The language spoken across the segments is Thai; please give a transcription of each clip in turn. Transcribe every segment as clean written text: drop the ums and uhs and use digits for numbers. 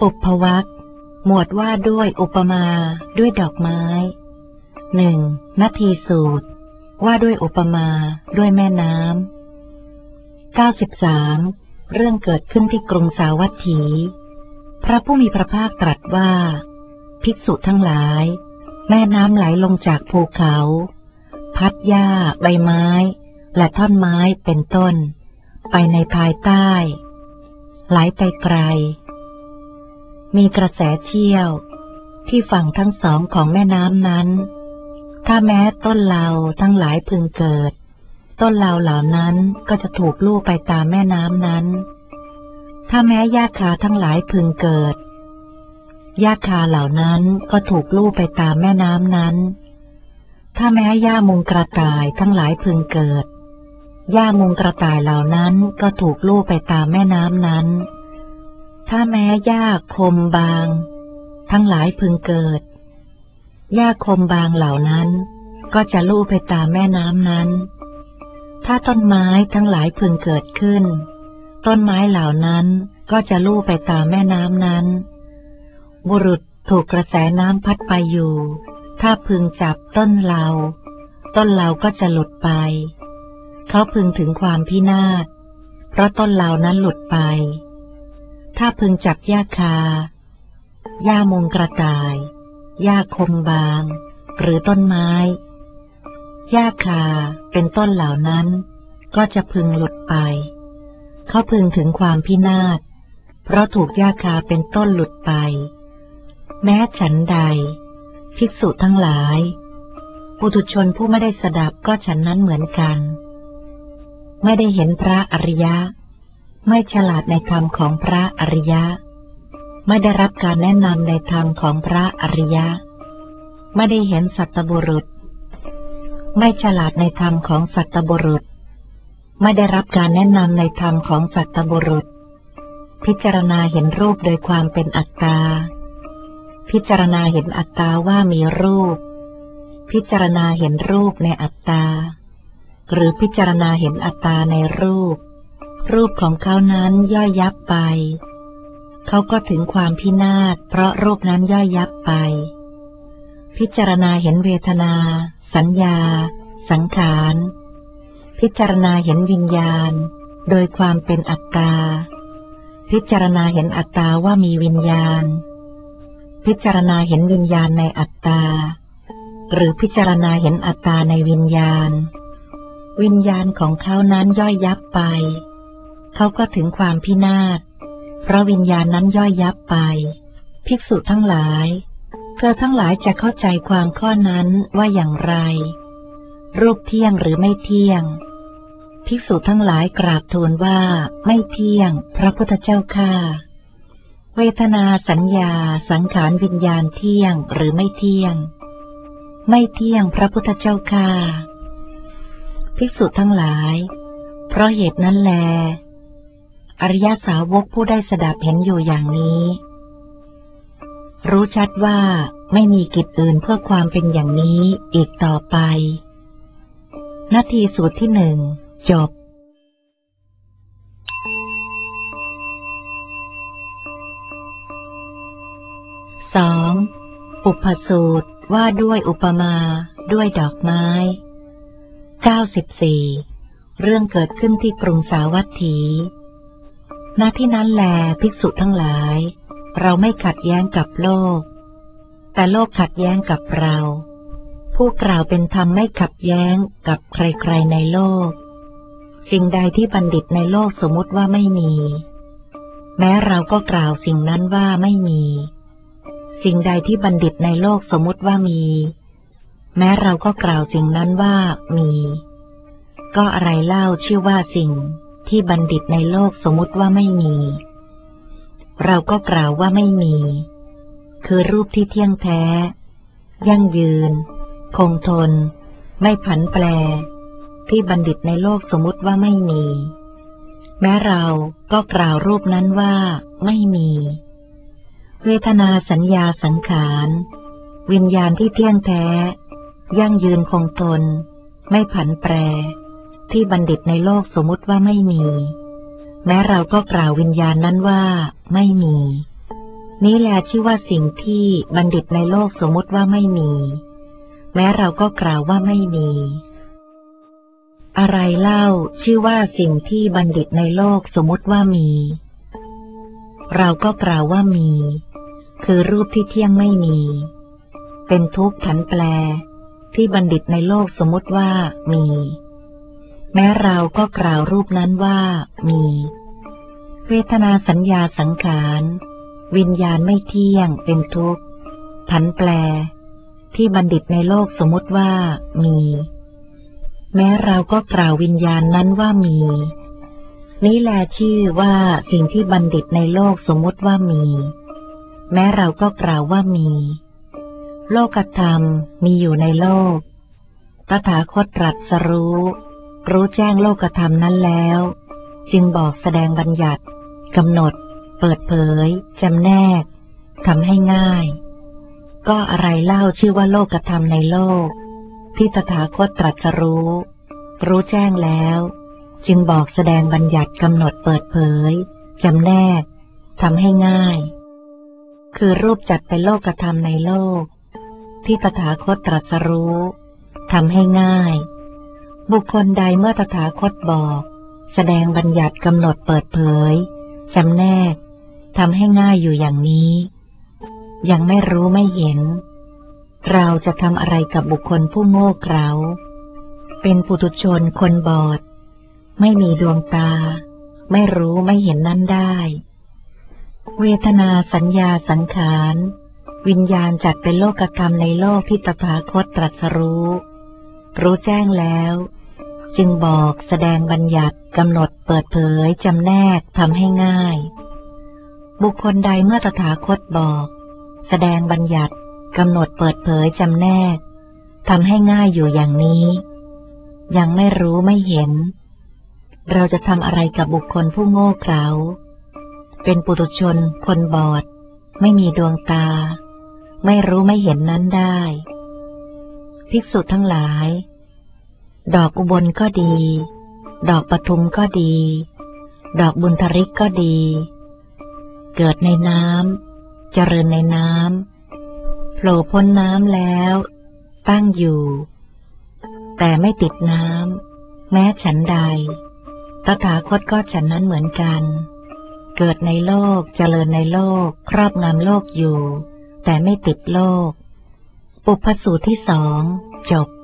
ปุพพวรรคหมวดว่าด้วยอุปมาด้วยดอกไม้ 1. นาทีสูตรว่าด้วยอุปมาด้วยแม่น้ำ 93. เรื่องเกิดขึ้นที่กรุงสาวัตถีพระผู้มีพระภาคตรัสว่าภิกษุทั้งหลายแม่น้ำไหลลงจากภูเขาพัดหญ้าใบไม้และท่อนไม้เป็นต้นไปในภายใต้ไหลไปไกลมีกระแสเชี่ยวที่ฝั่งทั้งสองของแม่น้ำนั้นถ้าแม้ต้นเหลาทั้งหลายพึงเกิดต้นเหลาเหล่านั้นก็จะถูกลู่ไปตามแม่น้ำนั้นถ้าแม้หญ้าคาทั้งหลายพึงเกิดหญ้าคาเหล่านั้นก็ถูกลู่ไปตามแม่น้ำนั้นถ้าแม้หญ้ามุงกระต่ายทั้งหลายพึงเกิดหญ้ามุงกระต่ายเหล่านั้นก็ถูกลู่ไปตามแม่น้ำนั้นถ้าแม้หญ้าคมบางทั้งหลายพึงเกิดหญ้าคมบางเหล่านั้นก็จะลู่ไปตามแม่น้ำนั้นถ้าต้นไม้ทั้งหลายพึงเกิดขึ้นต้นไม้เหล่านั้นก็จะลู่ไปตามแม่น้ำนั้นบุรุษถูกกระแสน้ำพัดไปอยู่ถ้าพึงจับต้นเหลาต้นเหลาก็จะหลุดไปเขาพึงถึงความพินาศเพราะต้นเหลานั้นหลุดไปถ้าพึงจับหญ้าคาหญ้ามุงกระต่ายหญ้าคมบางหรือต้นไม้หญ้าคาเป็นต้นเหล่านั้นก็จะพึงหลุดไปเขาพึงถึงความพินาศเพราะถูกหญ้าคาเป็นต้นหลุดไปแม้ฉันใดภิกษุทั้งหลายปุถุชนผู้ไม่ได้สดับก็ฉันนั้นเหมือนกันไม่ได้เห็นพระอริยะไม่ฉลาดในธรรมของพระอริยะไม่ได้รับการแนะนำในธรรมของพระอริยะไม่ได้เห็นสัตตบุรุษไม่ฉลาดในธรรมของสัตตบุรุษไม่ได้รับการแนะนำในธรรมของสัตตบุรุษพิจารณาเห็นรูปโดยความเป็นอัตตาพิจารณาเห็นอัตตาว่ามีรูปพิจารณาเห็นรูปในอัตตาหรือพิจารณาเห็นอัตตาในรูปของเขานั้นย่อยยับไปเขาก็ถึงความพินาศเพราะรูปนั้นย่อยยับไปพิจารณาเห็นเวทนาสัญญาสังขารพิจารณาเห็นวิญญาณโดยความเป็นอัตตาพิจารณาเห็นอัตตาว่ามีวิญญาณพิจารณาเห็นวิญญาณในอัตตาหรือพิจารณาเห็นอัตตาในวิญญาณวิญญาณของเขานั้นย่อยยับไปเขาก็ถึงความพินาศเพราะวิญญาณนั้นย่อยยับไปภิกษุทั้งหลายเธอทั้งหลายจะเข้าใจความข้อนั้นว่าอย่างไรรูปเที่ยงหรือไม่เที่ยงภิกษุทั้งหลายกราบทูลว่าไม่เที่ยงพระพุทธเจ้าข้าเวทนาสัญญาสังขารวิญญาณเที่ยงหรือไม่เที่ยงไม่เที่ยงพระพุทธเจ้าข้าภิกษุทั้งหลายเพราะเหตุนั้นแลอริยสาวกผู้ได้สดับเห็นอยู่อย่างนี้รู้ชัดว่าไม่มีกิจอื่นเพื่อความเป็นอย่างนี้อีกต่อไปนาทีสูตรที่หนึ่งจบ2. อุปสูตรว่าด้วยอุปมาด้วยดอกไม้94เรื่องเกิดขึ้นที่กรุงสาวัตถีณที่นั้นแลภิกษุทั้งหลายเราไม่ขัดแย้งกับโลกแต่โลกขัดแย้งกับเราผู้กล่าวเป็นธรรมไม่ขัดแย้งกับใครๆในโลกสิ่งใดที่บัณฑิตในโลกสมมุติว่าไม่มีแม้เราก็กล่าวสิ่งนั้นว่าไม่มีสิ่งใดที่บัณฑิตในโลกสมมุติว่ามีแม้เราก็กล่าวสิ่งนั้นว่ามีก็อะไรเล่าชื่อว่าสิ่งที่บัณฑิตในโลกสมมุติว่าไม่มีเราก็กล่าวว่าไม่มีคือรูปที่เที่ยงแท้ยั่งยืนคงทนไม่ผันแปรที่บัณฑิตในโลกสมมุติว่าไม่มีแม้เราก็กล่าวรูปนั้นว่าไม่มีเวทนาสัญญาสังขารวิญญาณที่เที่ยงแท้ยั่งยืนคงทนไม่ผันแปรที่บัณฑิตในโลกสมมุติว่าไม่มีแม้เราก็กล่าววิญญาณนั้นว่าไม่มีนี้แลชื่อว่าสิ่งที่บัณฑิตในโลกสมมติว่าไม่มีแม้เราก็กล่าวว่าไม่มีอะไรเล่าชื่อว่าสิ่งที่บัณฑิตในโลกสมมติว่ามีเราก็กล่าวว่ามีคือรูปที่เที่ยงไม่มีเป็นทุกข์ผันแปรที่บัณฑิตในโลกสมมติว่ามีแม้เราก็กล่าวรูปนั้นว่ามีเวทนาสัญญาสังขารวิญญาณไม่เที่ยงเป็นทุกข์ผันแปรที่บัณฑิตในโลกสมมติว่ามีแม้เราก็กล่าววิญญาณนั้นว่ามีนี้แลชื่อว่าสิ่งที่บัณฑิตในโลกสมมติว่ามีแม้เราก็กล่าวว่ามีโลกธรรมมีอยู่ในโลกตถาคตตรัสรู้แจ้งโลกธรรมนั้นแล้วจึงบอกแสดงบัญญัติกำหนดเปิดเผยจำแนกทำให้ง่ายก็อะไรเล่าชื่อว่าโลกธรรมในโลกที่ตถาคตตรัสรู้แจ้งแล้วจึงบอกแสดงบัญญัติกำหนดเปิดเผยจำแนกทำให้ง่ายคือรูปจัดเป็นโลกธรรมในโลกที่ตถาคตตรัสรู้ทำให้ง่ายบุคคลใดเมื่อตถาคตบอกแสดงบัญญัติกำหนดเปิดเผยจำแนกทำให้ง่ายอยู่อย่างนี้ยังไม่รู้ไม่เห็นเราจะทำอะไรกับบุคคลผู้โง่เขลาเป็นปุถุชนคนบอดไม่มีดวงตาไม่รู้ไม่เห็นนั้นได้เวทนาสัญญาสังขารวิญญาณจัดเป็นโลกธรรมในโลกที่ตถาคตตรัสรู้แจ้งแล้วจึงบอกแสดงบัญญัติกำหนดเปิดเผยจำแนกทำให้ง่ายบุคคลใดเมื่อตถาคตบอกแสดงบัญญัติกำหนดเปิดเผยจำแนกทำให้ง่ายอยู่อย่างนี้ยังไม่รู้ไม่เห็นเราจะทำอะไรกับบุคคลผู้โง่เขลาเป็นปุถุชนคนบอดไม่มีดวงตาไม่รู้ไม่เห็นนั้นได้ภิกษุทั้งหลายดอกอุบลก็ดีดอกปทุมก็ดีดอกบุญทริกก็ดีเกิดในน้ำเจริญในน้ำโผล่พ้นน้ำแล้วตั้งอยู่แต่ไม่ติดน้ำแม้ฉันใดตถาคตก็ฉันนั้นเหมือนกันเกิดในโลกเจริญในโลกครอบงำโลกอยู่แต่ไม่ติดโลกปุพพสูตรที่สองจบ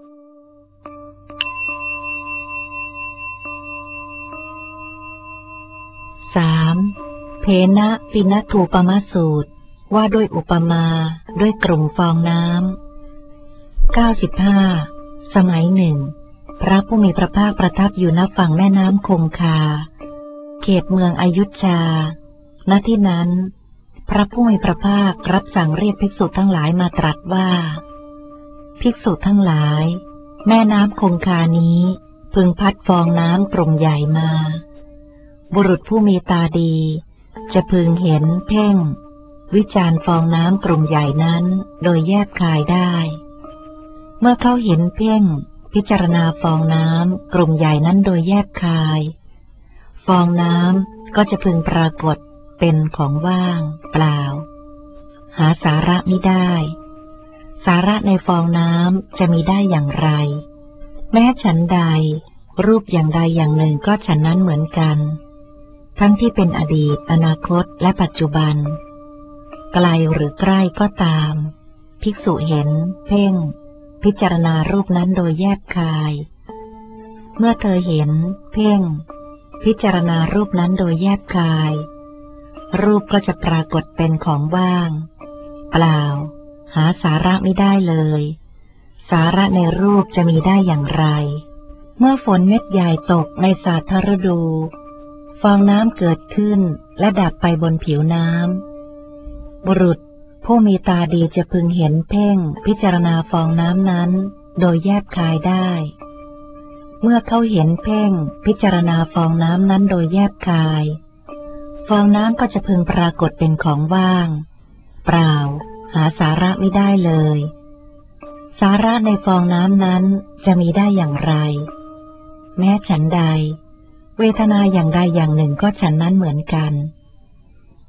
3. เพนะปิณทูปมสูตรว่าด้วยอุปมาด้วยกลุ่มฟองน้ำ95สมัยหนึ่งพระผู้มีพระภาคประทับอยู่ณฝั่งแม่น้ำคงคาเขตเมืองอยุธยาณที่นั้นพระผู้มีพระภาครับสั่งเรียกภิกษุทั้งหลายมาตรัสว่าภิกษุทั้งหลายแม่น้ำคงคานี้พึงพัดฟองน้ำกลุ่มใหญ่มาบุรุษผู้มีตาดีจะพึงเห็นเพ่งวิจารณ์ฟองน้ำกลุ่มใหญ่นั้นโดยแยบคายได้เมื่อเขาเห็นเพ่งพิจารณาฟองน้ำกลุ่มใหญ่นั้นโดยแยบคายฟองน้ำก็จะพึงปรากฏเป็นของว่างเปล่าหาสาระมิได้สาระในฟองน้ำจะมีได้อย่างไรแม้ฉันใดรูปอย่างใดอย่างหนึ่งก็ฉันนั้นเหมือนกันทั้งที่เป็นอดีตอนาคตและปัจจุบันไกลหรือใกล้ก็ตามภิกษุเห็นเพ่งพิจารณารูปนั้นโดยแยบคายเมื่อเธอเห็นเพ่งพิจารณารูปนั้นโดยแยบคายรูปก็จะปรากฏเป็นของว่างเปล่าหาสาระไม่ได้เลยสาระในรูปจะมีได้อย่างไรเมื่อฝนเม็ดใหญ่ตกในสาธารฤดูฟองน้ำเกิดขึ้นและดับไปบนผิวน้ำบุรุษผู้มีตาดีจะพึงเห็นเพ่งพิจารณาฟองน้ำนั้นโดยแยบคายได้เมื่อเขาเห็นเพ่งพิจารณาฟองน้ำนั้นโดยแยบคายฟองน้ำก็จะพึงปรากฏเป็นของว่างเปล่าหาสาระไม่ได้เลยสาระในฟองน้ำนั้นจะมีได้อย่างไรแม้ฉันใดเวทนาอย่างใดอย่างหนึ่งก็ฉันนั้นเหมือนกัน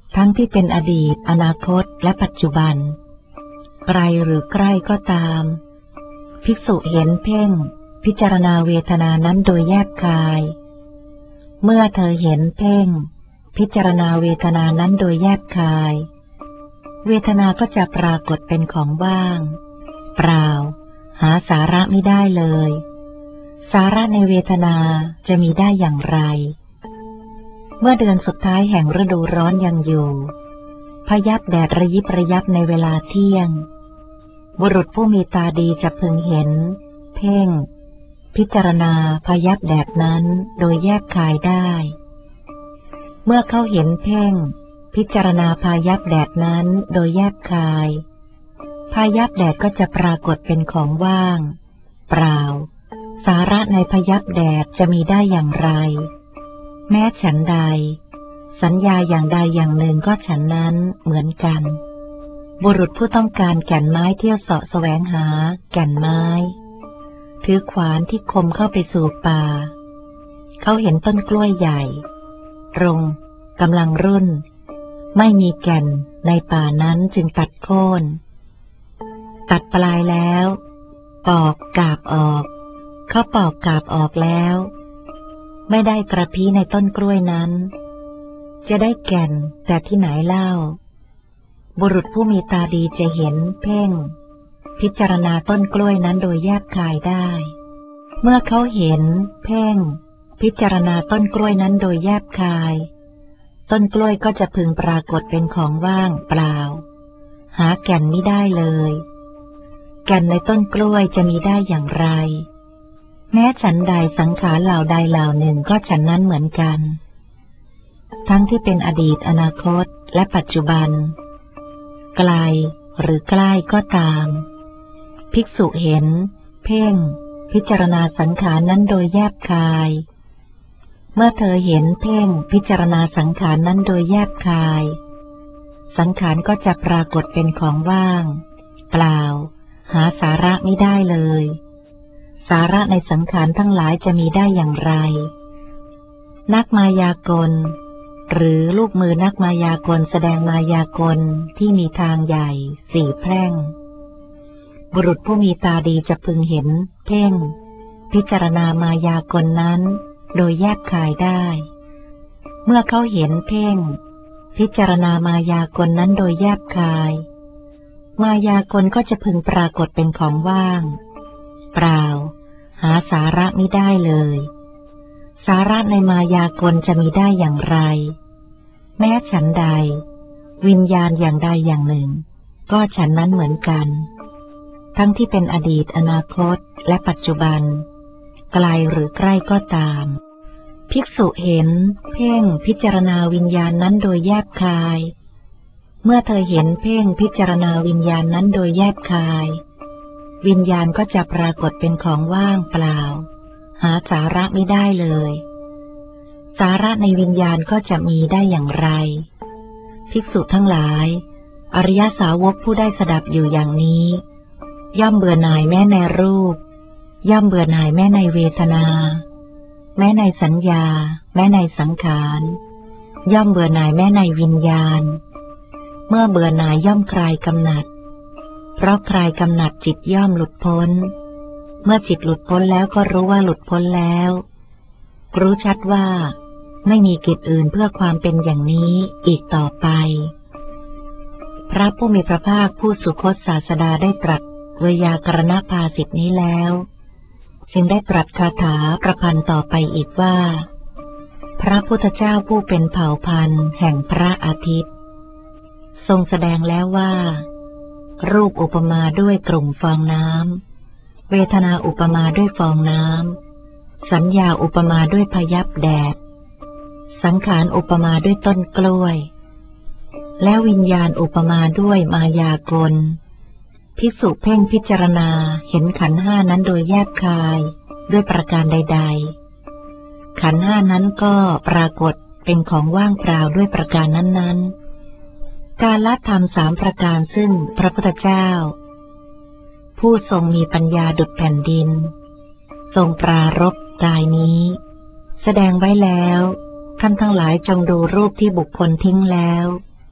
ทั้งที่เป็นอดีตอนาคตและปัจจุบันไกลหรือใกล้ก็ตามภิกษุเห็นเพ่งพิจารณาเวทนานั้นโดยแยบคายเมื่อเธอเห็นเพ่งพิจารณาเวทนานั้นโดยแยบคายเวทนาก็จะปรากฏเป็นของว่างเปล่าหาสาระไม่ได้เลยสาระในเวทนาจะมีได้อย่างไรเมื่อเดือนสุดท้ายแห่งฤดูร้อนยังอยู่พยับแดดระยิบระยับในเวลาเที่ยงบุรุษผู้มีตาดีจะพึงเห็นเพ่งพิจารณาพยับแดดนั้นโดยแยบคายได้เมื่อเขาเห็นเพ่งพิจารณาพยับแดดนั้นโดยแยบคายพยับแดดก็จะปรากฏเป็นของว่างเปล่าสาระในพยับแดดจะมีได้อย่างไรแม้ฉันใดสัญญาอย่างใดอย่างหนึ่งก็ฉันนั้นเหมือนกันบุรุษผู้ต้องการแก่นไม้เที่ยวเสาะแสวงหาแก่นไม้ถือขวานที่คมเข้าไปสู่ป่าเขาเห็นต้นกล้วยใหญ่ตรงกำลังรุ่นไม่มีแก่นในป่านั้นจึงตัดโค่นตัดปลายแล้วปอกกาบออกเขาปอกกาบออกแล้วไม่ได้กระพี้ในต้นกล้วยนั้นจะได้แก่นแต่ที่ไหนเล่าบุรุษผู้มีตาดีจะเห็นเพ่งพิจารณาต้นกล้วยนั้นโดยแยบคายได้เมื่อเขาเห็นเพ่งพิจารณาต้นกล้วยนั้นโดยแยบคายต้นกล้วยก็จะพึงปรากฏเป็นของว่างเปล่าหาแก่นไม่ได้เลยแก่นในต้นกล้วยจะมีได้อย่างไรแม้ฉันใดสังขารเหล่าใดเหล่าหนึ่งก็ฉันนั้นเหมือนกันทั้งที่เป็นอดีตอนาคตและปัจจุบันไกลหรือใกล้ก็ตามภิกษุเห็นเพ่งพิจารณาสังขารนั้นโดยแยบคายเมื่อเธอเห็นเพ่งพิจารณาสังขารนั้นโดยแยบคายสังขารก็จะปรากฏเป็นของว่างเปล่าหาสาระไม่ได้เลยสาระในสังขารทั้งหลายจะมีได้อย่างไรนักมายากลหรือลูกมือนักมายากลแสดงมายากลที่มีทางใหญ่สี่แพร่งบุรุษผู้มีตาดีจะพึงเห็นเพ่งพิจารณามายากลนั้นโดยแยบคายได้เมื่อเขาเห็นเพ่งพิจารณามายากลนั้นโดยแยบคายมายากลก็จะพึงปรากฏเป็นของว่างเปล่าหาสาระไม่ได้เลยสาระในมายากลจะมีได้อย่างไรแม้ฉันใดวิญญาณอย่างใดอย่างหนึ่งก็ฉันนั้นเหมือนกันทั้งที่เป็นอดีตอนาคตและปัจจุบันไกลหรือใกล้ก็ตามภิกษุเห็นเพ่งพิจารณาวิญญาณนั้นโดยแยบคายเมื่อเธอเห็นเพ่งพิจารณาวิญญาณนั้นโดยแยบคายวิญญาณก็จะปรากฏเป็นของว่างเปล่าหาสาระไม่ได้เลยสาระในวิญญาณก็จะมีได้อย่างไรภิกษุทั้งหลายอริยสาวกผู้ได้สดับอยู่อย่างนี้ย่อมเบื่อหน่ายแม้ในรูปย่อมเบื่อหน่ายแม้ในเวทนาแม้ในสัญญาแม้ในสังขารย่อมเบื่อหน่ายแม้ในวิญญาณเมื่อเบื่อหน่ายย่อมคลายกำหนัดเพราะคลายกำหนัดจิตย่อมหลุดพ้นเมื่อจิตหลุดพ้นแล้วก็รู้ว่าหลุดพ้นแล้วรู้ชัดว่าไม่มีกิจอื่นเพื่อความเป็นอย่างนี้อีกต่อไปพระผู้มีพระภาคผู้สุคตศาสดาได้ตรัสไวยากรณภาสิทธินี้แล้วจึงได้ตรัสคาถาประพันธ์ต่อไปอีกว่าพระพุทธเจ้าผู้เป็นเผ่าพันธุ์แห่งพระอาทิตย์ทรงแสดงแล้วว่ารูปอุปมาด้วยกลุ่มฟองน้ำเวทนาอุปมาด้วยฟองน้ำสัญญาอุปมาด้วยพยับแดดสังขารอุปมาด้วยต้นกล้วยและวิญญาณอุปมาด้วยมายากลภิกษุเพ่งพิจารณาเห็นขันธ์ห้านั้นโดยแยบคายด้วยประการใดๆขันธ์ห้านั้นก็ปรากฏเป็นของว่างเปล่าด้วยประการนั้นๆการละธรรมสามประการซึ่งพระพุทธเจ้าผู้ทรงมีปัญญาดุจแผ่นดินทรงปรารภรายนี้แสดงไว้แล้วท่านทั้งหลายจงดูรูปที่บุคคลทิ้งแล้ว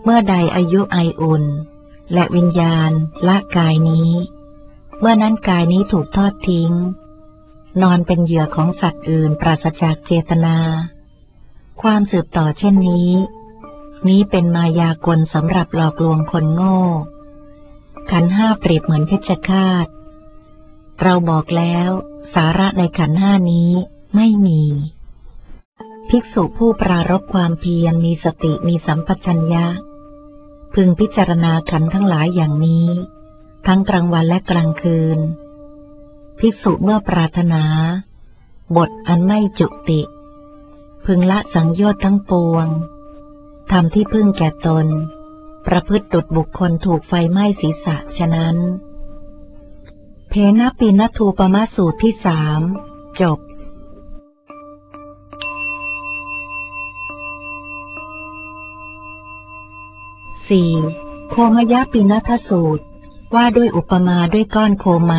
เมื่อใดอายุไออุ่นและวิญญาณละกายนี้เมื่อนั้นกายนี้ถูกทอดทิ้งนอนเป็นเหยื่อของสัตว์อื่นปราศจากเจตนาความสืบต่อเช่นนี้เป็นมายากลสำหรับหลอกลวงคนโง่ขันธ์ห้าเปรียบเหมือนเพชฌฆาตเราบอกแล้วสาระในขันธ์ห้านี้ไม่มีภิกษุผู้ปรารภความเพียรมีสติมีสัมปชัญญะพึงพิจารณาขันธ์ทั้งหลายอย่างนี้ทั้งกลางวันและกลางคืนภิกษุเมื่อปรารถนาบทอันไม่จุติพึงละสังโยชน์ทั้งปวงทำที่พึ่งแก่ตนประพฤติดุจบุคคลถูกไฟไหม้ศีรษะฉะนั้นเทนะปิณทูปมาสูตรที่สามจบ4. โคมยปิณทสูตรว่าด้วยอุปมาด้วยก้อนโคไม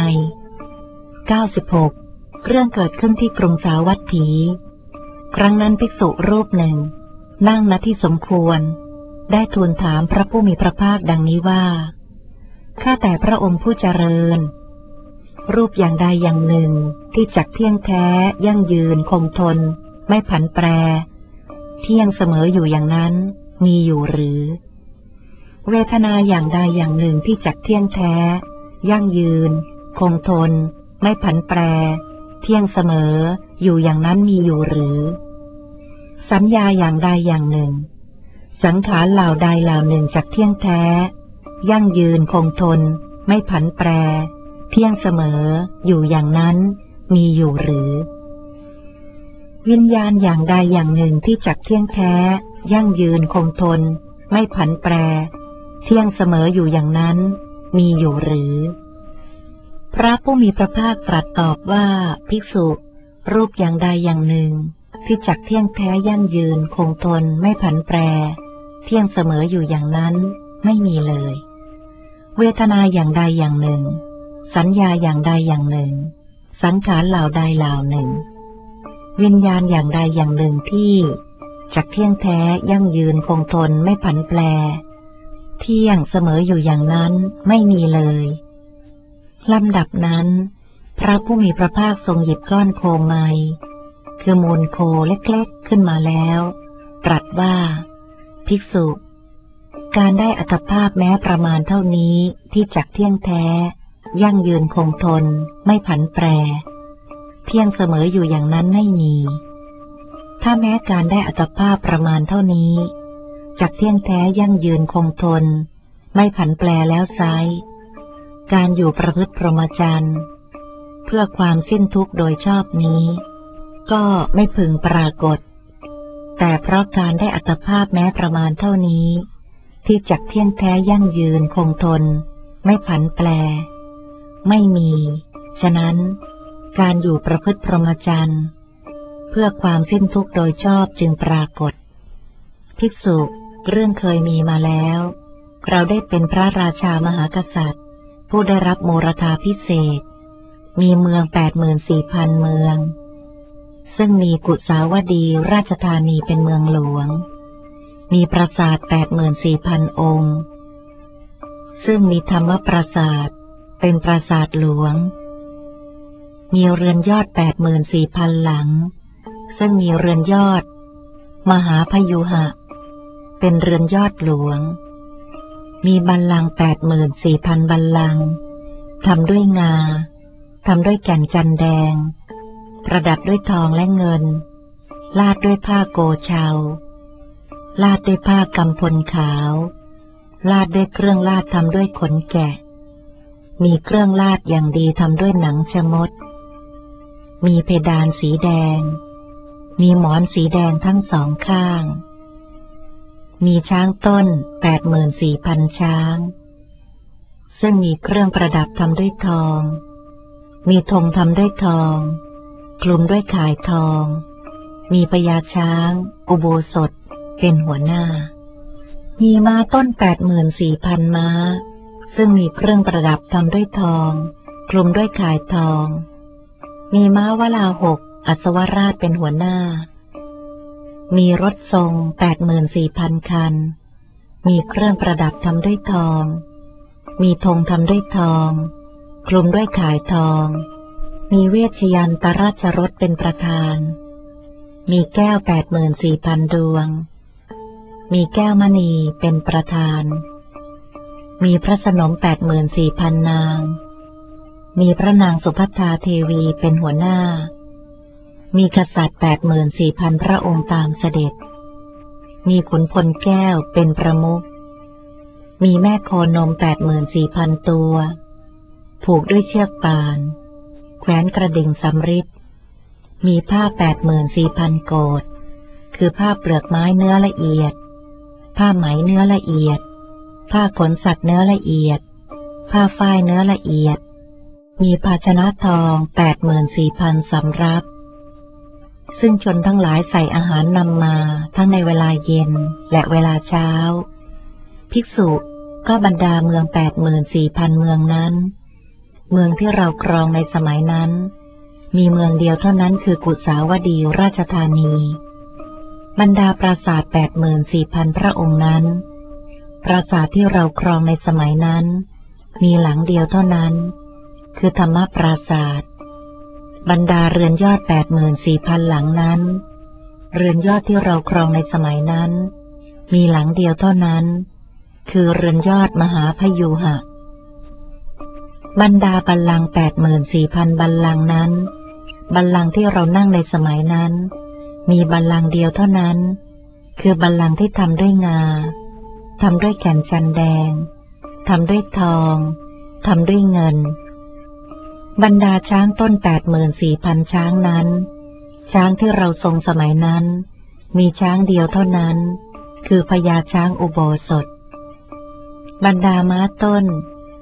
96เรื่องเกิดขึ้นที่กรุงสาวัตถีครั้งนั้นภิกษุรูปหนึ่งนั่งณที่สมควรได้ทูลถามพระผู้มีพระภาคดังนี้ว่าข้าแต่พระองค์ผู้เจริญรูปอย่างใดอย่างหนึ่งที่จักเที่ยงแท้ยั่งยืนคงทนไม่ผันแปรเที่ยงเสมออยู่อย่างนั้นมีอยู่หรือเวทนาอย่างใดอย่างหนึ่งที่จักเที่ยงแท้ยั่งยืนคงทนไม่ผันแปรเที่ยงเสมออยู่อย่างนั้นมีอยู่หรือสัญญาอย่างใดอย่างหนึ่งสังขารเหล่าใดเหล่าหนึ่งจักเที่ยงแท้ยั่งยืนคงทนไม่ผันแปรเที่ยงเสมออยู่อย่างนั้นมีอยู่หรือวิญญาณอย่างใดอย่างหนึ่งที่จักเที่ยงแท้ยั่งยืนคงทนไม่ผันแปรเที่ยงเสมออยู่อย่างนั้นมีอยู่หรือพระผู้มีพระภาคตรัสตอบว่าภิกษุรูปอย่างใดอย่างหนึ่งที่จักเที่ยงแท้ยั่งยืนคงทนไม่ผันแปรเที่ยงเสมออยู่อย่างนั้นไม่มีเลยเวทนาอย่างใดอย่างหนึ่งสัญญาอย่างใดอย่างหนึ่งสังขารเหล่าใดเหล่าหนึ่งวิญญาณอย่างใดอย่างหนึ่งที่จักเที่ยงแท้ยั่งยืนคงทนไม่ผันแปรเที่ยงเสมออยู่อย่างนั้นไม่มีเลยลำดับนั้นพระผู้มีพระภาคทรงหยิบก้อนโคไมคือมูลโคเล็กๆขึ้นมาแล้วตรัสว่าภิกษุการได้อัตภาพแม้ประมาณเท่านี้ที่จักเที่ยงแท้ยั่งยืนคงทนไม่ผันแปรเที่ยงเสมออยู่อย่างนั้นไม่มีถ้าแม้การได้อัตภาพประมาณเท่านี้จักเที่ยงแท้ยั่งยืนคงทนไม่ผันแปรแล้วไซร้การอยู่ประพฤติพรหมจรรย์เพื่อความสิ้นทุกข์โดยชอบนี้ก็ไม่พึงปรากฏแต่เพราะการได้อัตภาพแม้ประมาณเท่านี้ที่จักเที่ยงแท้ยั่งยืนคงทนไม่ผันแปรไม่มีฉะนั้นการอยู่ประพฤติพรหมจรรย์เพื่อความสิ้นทุกข์โดยชอบจึงปรากฏภิกษุเรื่องเคยมีมาแล้วเราได้เป็นพระราชามหากษัตริย์ผู้ได้รับโมรธาภิเษกมีเมือง 84,000 เมืองซึ่งมีกุสาวดีราชธานีเป็นเมืองหลวงมีปราสาท 84,000 องค์ซึ่งมีธรรมปราสาทเป็นปราสาทหลวงมีเรือนยอด 84,000 หลังซึ่งมีเรือนยอดมหาพยุหะเป็นเรือนยอดหลวงมีบัลลังก์ 84,000 บัลลังก์ทำด้วยงาทำด้วยแก่นจันแดงประดับด้วยทองและเงินลาดด้วยผ้าโกเชาลาดด้วยผ้ากำพลขาวลาดด้วยเครื่องลาดทำด้วยขนแกะมีเครื่องลาดอย่างดีทำด้วยหนังชะมดมีเพดานสีแดงมีหมอนสีแดงทั้งสองข้างมีช้างต้น 84,000 ช้างซึ่งมีเครื่องประดับทำด้วยทองมีธงทำด้วยทองคลุมด้วยข่ายทองมีพญาช้างอุโบสถเป็นหัวหน้ามีม้าต้น 84,000 ม้าซึ่งมีเครื่องประดับทำด้วยทองคลุมด้วยข่ายทองมีม้าวลาหกอัศวราชเป็นหัวหน้ามีรถทรง 84,000 คันมีเครื่องประดับทำด้วยทอง มีธงทำด้วยทองคลุมด้วยข่ายทองมีเวชยันตราชรสเป็นประธานมีแก้ว84,000 ดวงมีแก้วมณีเป็นประธานมีพระสนม84,000 นางมีพระนางสุภัททาเทวีเป็นหัวหน้ามีกษัตริย์84,000 พระองค์ตามเสด็จมีขุนพลแก้วเป็นประมุขมีแม่โคนม84,000 ตัวผูกด้วยเชือกป่านแขวนกระดิ่งสำริดมีผ้า84,000 โกฏคือผ้าเปลือกไม้เนื้อละเอียดผ้าไหมเนื้อละเอียดผ้าขนสัตว์เนื้อละเอียดผ้าฝ้ายเนื้อละเอียดมีภาชนะทอง84,000 สำรับซึ่งชนทั้งหลายใส่อาหารนำมาทั้งในเวลาเย็นและเวลาเช้าภิกษุก็บรรดาเมือง84,000 เมืองนั้นเมืองที่เราครองในสมัยนั้นมีเมืองเดียวเท่านั้นคือกุสาวดีราชธานีบรรดาปราสาท84,000 พระองค์นั้นปราสาทที่เราครองในสมัยนั้นมีหลังเดียวเท่านั้นคือธรรมปราสาทบรรดาเรือนยอด84,000 หลังนั้นเรือนยอดที่เราครองในสมัยนั้นมีหลังเดียวเท่านั้นคือเรือนยอดมหาพยุหะบรรดาบัลลังก์84,000 บัลลังก์นั้นบัลลังก์ที่เรานั่งในสมัยนั้นมีบัลลังก์เดียวเท่านั้นคือบัลลังก์ที่ทำด้วยงาทำด้วยแก่นจันแดงทำด้วยทองทำด้วยเงินบรรดาช้างต้น84,000 ช้างนั้นช้างที่เราทรงสมัยนั้นมีช้างเดียวเท่านั้นคือพญาช้างอุโบสถบรรดาม้าต้น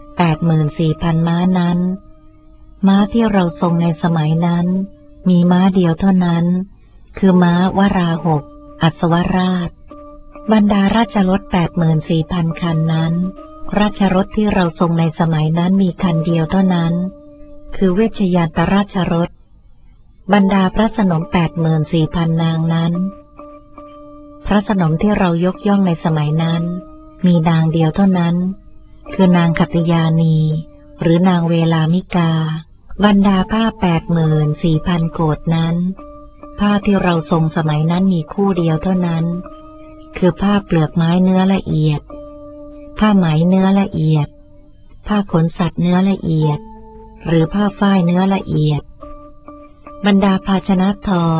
84,000 ม้านั้นม้าที่เราทรงในสมัยนั้นมีม้าเดียวเท่านั้นคือม้าวราหกอัศวราชบรรดาราชรถ84,000 คันนั้นราชรถที่เราทรงในสมัยนั้นมีคันเดียวเท่านั้นคือเวชยันตราชรถบรรดาพระสนม84,000 นางนั้นพระสนมที่เรายกย่องในสมัยนั้นมีนางเดียวเท่านั้นคือนางขัตติยานีหรือนางเวลามิกาบรรดาผ้า84,000 โกฏนั้นผ้าที่เราทรงสมัยนั้นมีคู่เดียวเท่านั้นคือผ้าเปลือกไม้เนื้อละเอียดผ้าไหมเนื้อละเอียดผ้าขนสัตว์เนื้อละเอียดหรือผ้าฝ้ายเนื้อละเอียดบรรดาภาชนะทอง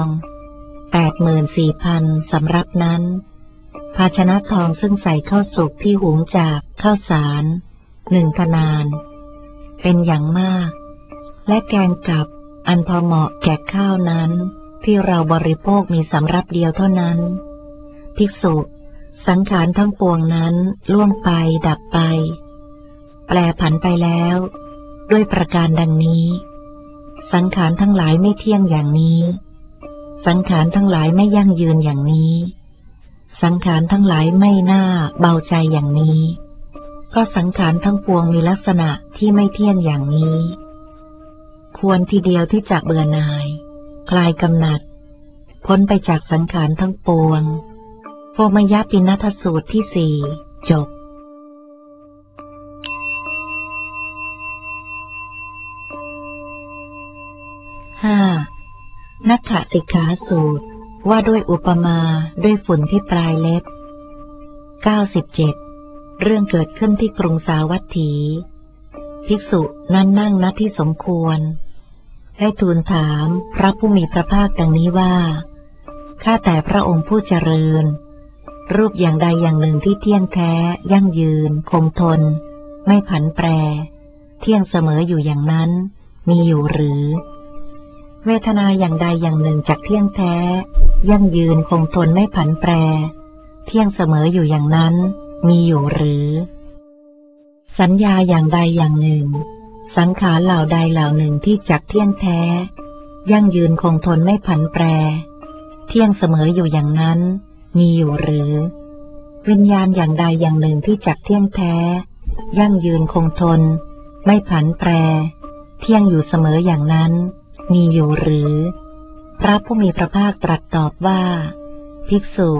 84,000 สำรับนั้นภาชนะทองซึ่งใส่ข้าวสุกที่หุงจากข้าวสาร1 ธนานเป็นอย่างมากและแกงกับอันพอเหมาะแก่ข้าวนั้นที่เราบริโภคมีสำรับเดียวเท่านั้นภิกษุสังขารทั้งปวงนั้นล่วงไปดับไปแปรผันไปแล้วด้วยประการดังนี้สังขารทั้งหลายไม่เที่ยงอย่างนี้สังขารทั้งหลายไม่ยั่งยืนอย่างนี้สังขารทั้งหลายไม่น่าเบาใจอย่างนี้ก็สังขารทั้งปวงมีลักษณะที่ไม่เที่ยงอย่างนี้ควรทีเดียวที่จะเบื่อหน่ายคลายกำหนัดพ้นไปจากสังขารทั้งปวงโภมยปิณัฐสูตรที่ 4จบ5. นักขสิกขาสูตรว่าด้วยอุปมาด้วยฝุ่นที่ปลายเล็บ 97. เรื่องเกิดขึ้นที่กรุงสาวัตถีภิกษุนั้นนั่งณที่สมควรได้ทูลถามพระผู้มีพระภาคดังนี้ว่าข้าแต่พระองค์ผู้เจริญรูปอย่างใดอย่างหนึ่งที่เที่ยงแท้ยั่งยืนคงทนไม่ผันแปรเที่ยงเสมออยู่อย่างนั้นมีอยู่หรือเวทนาอย่างใดอย่างหนึ่งจักเที่ยงแท้ยั่งยืนคงทนไม่ผันแปรเที่ยงเสมออยู่อย่างนั้นมีอยู่หรือสัญญาอย่างใดอย่างหนึ่งสังขารเหล่าใดเหล่าหนึ่งที่จักเที่ยงแท้ยั่งยืนคงทนไม่ผันแปรเที่ยงเสมออยู่อย่างนั้นมีอยู่หรือวิญญาณอย่างใดอย่างหนึ่งที่จักเที่ยงแท้ยั่งยืนคงทนไม่ผันแปรเที่ยงอยู่เสมออย่างนั้นมีอยู่หรือพระผู้มีพระภาคตรัสตอบว่าภิกษุ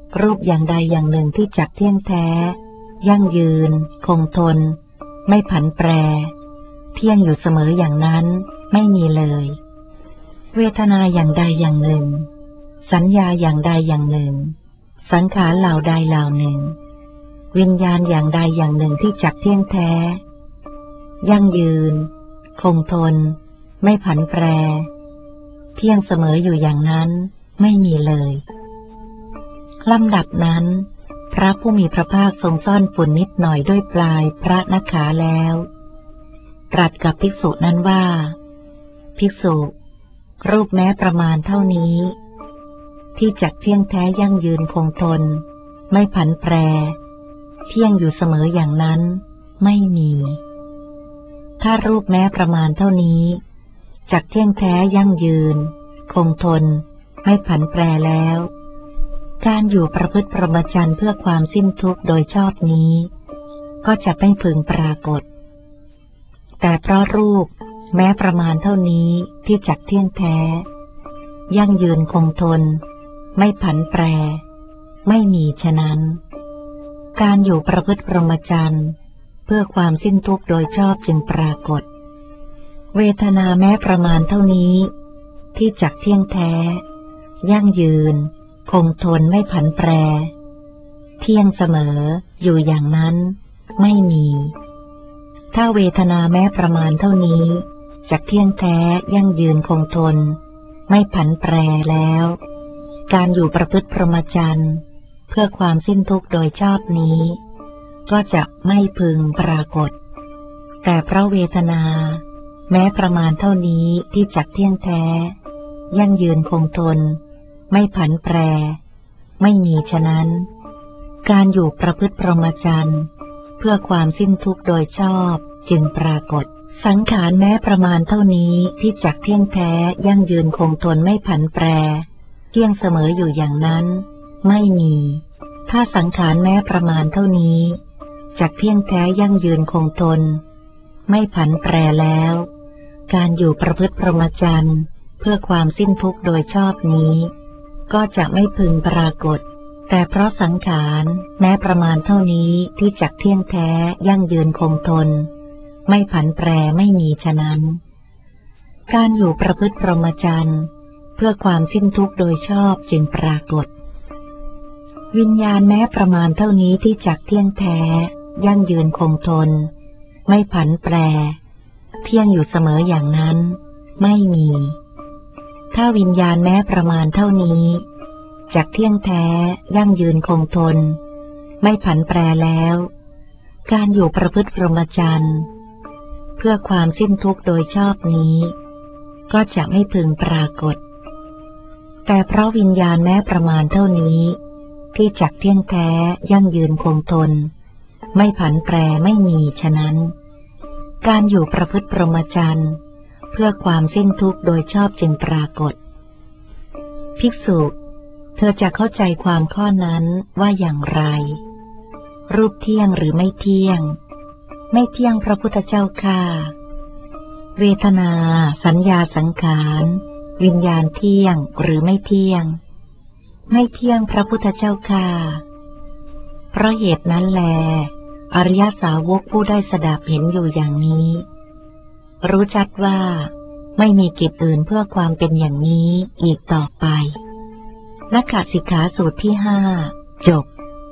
รูปอย่างใดอย่างหนึ่งที่จักเที่ยงแท้ยั่งยืนคงทนไม่ผันแปรเที่ยงอยู่เสมออย่างนั้นไม่มีเลยเวทนาอย่างใดอย่างหนึ่งสัญญาอย่างใดอย่างหนึ่งสังขารเหล่าใดเหล่าหนึ่งวิญญาณอย่างใดอย่างหนึ่งที่จักเที่ยงแท้ยั่งยืนคงทนไม่ผันแปรเที่ยงเสมออยู่อย่างนั้นไม่มีเลยลำดับนั้นพระผู้มีพระภาคทรงซ่อนฝุ่นนิดหน่อยด้วยปลายพระนขาแล้วตรัสกับภิกษุนั้นว่าภิกษุรูปแม้ประมาณเท่านี้ที่จักเที่ยงแท้ยั่งยืนคงทนไม่ผันแปรเที่ยงอยู่เสมออย่างนั้นไม่มีถ้ารูปแม้ประมาณเท่านี้จักเที่ยงแท้ยั่งยืนคงทนไม่ผันแปรแล้วการอยู่ประพฤติพรหมจรรย์เพื่อความสิ้นทุกข์โดยชอบนี้ก็จะไม่พึงปรากฏแต่เพราะรูปแม้ประมาณเท่านี้ที่จักเที่ยงแท้ยั่งยืนคงทนไม่ผันแปรไม่มีฉะนั้นการอยู่ประพฤติพรหมจรรย์เพื่อความสิ้นทุกข์โดยชอบจึงปรากฏเวทนาแม้ประมาณเท่านี้ที่จักเที่ยงแท้ยั่งยืนคงทนไม่ผันแปรเที่ยงเสมออยู่อย่างนั้นไม่มีถ้าเวทนาแม้ประมาณเท่านี้จักเที่ยงแท้ยั่งยืนคงทนไม่ผันแปรแล้วการอยู่ประพฤติพรหมจรรย์เพื่อความสิ้นทุกข์โดยชอบนี้ก็จะไม่พึงปรากฏแต่เพราะเวทนาแม้ประมาณเท่านี้ที่จักเที่ยงแท้ยั่งยืนคงทนไม่ผันแปรไม่มีฉะนั้นการอยู่ประพฤติพรหมจรรย์เพื่อความสิ้นทุกข์โดยชอบจึงปรากฏสังขารแม้ประมาณเท่านี้ที่จักเที่ยงแท้ยั่งยืนคงทนไม่ผันแปรเที่ยงเสมออยู่อย่างนั้นไม่มีถ้าสังขารแม้ประมาณเท่านี้จักเที่ยงแท้ยั่งยืนคงทนไม่ผันแปรแล้วการอยู่ประพฤติพรหมจรรย์เพื่อความสิ้นทุกข์โดยชอบนี้ก็จะไม่พึงปรากฏแต่เพราะสังขารแม้ประมาณเท่านี้ที่จักเที่ยงแท้ยั่งยืนคงทนไม่ผันแปรไม่มีฉะนั้นการอยู่ประพฤติพรหมจรรย์เพื่อความสิ้นทุกข์โดยชอบจึงปรากฏวิญญาณแม้ประมาณเท่านี้ที่จักเที่ยงแท้ยั่งยืนคงทนไม่ผันแปรเที่ยงอยู่เสมออย่างนั้นไม่มีถ้าวิญญาณแม้ประมาณเท่านี้จักเที่ยงแท้ยั่งยืนคงทนไม่ผันแปรแล้วการอยู่ประพฤติพรหมจรรย์เพื่อความสิ้นทุกข์โดยชอบนี้ก็จะไม่พึงปรากฏแต่เพราะวิญญาณแม้ประมาณเท่านี้ที่จักเที่ยงแท้ยั่งยืนคงทนไม่ผันแปรไม่มีฉะนั้นการอยู่ประพฤติพรหมจรรย์เพื่อความสิ้นทุกข์โดยชอบจึงปรากฏภิกษุเธอจะเข้าใจความข้อนั้นว่าอย่างไรรูปเที่ยงหรือไม่เที่ยงไม่เที่ยงพระพุทธเจ้าข้าเวทนาสัญญาสังขารวิญญาณเที่ยงหรือไม่เที่ยงไม่เที่ยงพระพุทธเจ้าข้าเพราะเหตุนั้นแลอริยสาวกผู้ได้สดับเห็นอยู่อย่างนี้รู้ชัดว่าไม่มีกิจอื่นเพื่อความเป็นอย่างนี้อีกต่อไปนักขสิกขาสูตรที่5จบ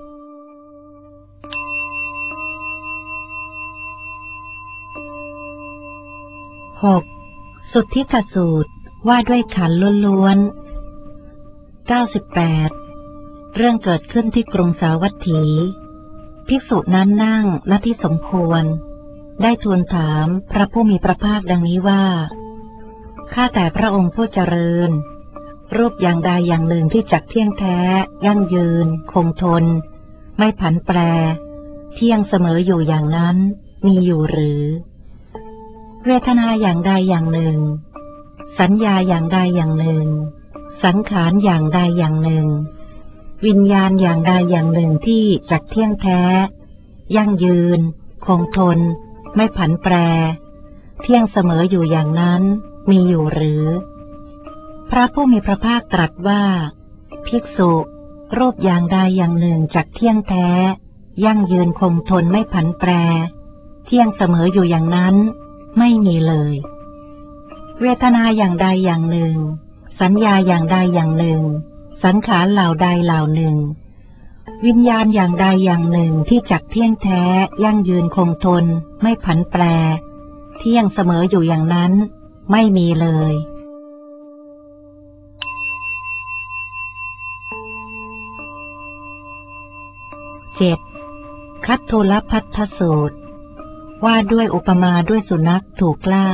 6สุทธิกสูตรว่าด้วยขันธ์ล้วนๆ98เรื่องเกิดขึ้นที่กรุงสาวัตถีภิกษุนั้นนั่งณที่สมควรได้ทูลถามพระผู้มีพระภาคดังนี้ว่าข้าแต่พระองค์ผู้เจริญรูปอย่างใดอย่างหนึ่งที่จักเที่ยงแท้ยั่งยืนคงทนไม่ผันแปรเที่ยงเสมออยู่อย่างนั้นมีอยู่หรือเวทนาอย่างใดอย่างหนึ่งสัญญาอย่างใดอย่างหนึ่งสังขารอย่างใดอย่างหนึ่งวิญญาณอย่างใดอย่างหนึ่งที่จักเที่ยงแท้ยั่งยืนคงทนไม่ผันแปรเที่ยงเสมออยู่อย่างนั้นมีอยู่หรือพระผู้มีพระภาคตรัสว่าภิกษุรูปอย่างใดอย่างหนึ่งจักเที่ยงแท้ยั่งยืนคงทนไม่ผันแปรเที่ยงเสมออยู่อย่างนั้นไม่มีเลยเวทนาอย่างใดอย่างหนึ่งสัญญาอย่างใดอย่างหนึ่งสังขารเหล่าใดเหล่าหนึ่งวิญญาณอย่างใดอย่างหนึ่งที่จักเที่ยงแท้ยั่งยืนคงทนไม่ผันแปรเที่ยงเสมออยู่อย่างนั้นไม่มีเลย7. คัตทูลพัทธสูตรว่าด้วยอุปมาด้วยสุนัขถูกล่าม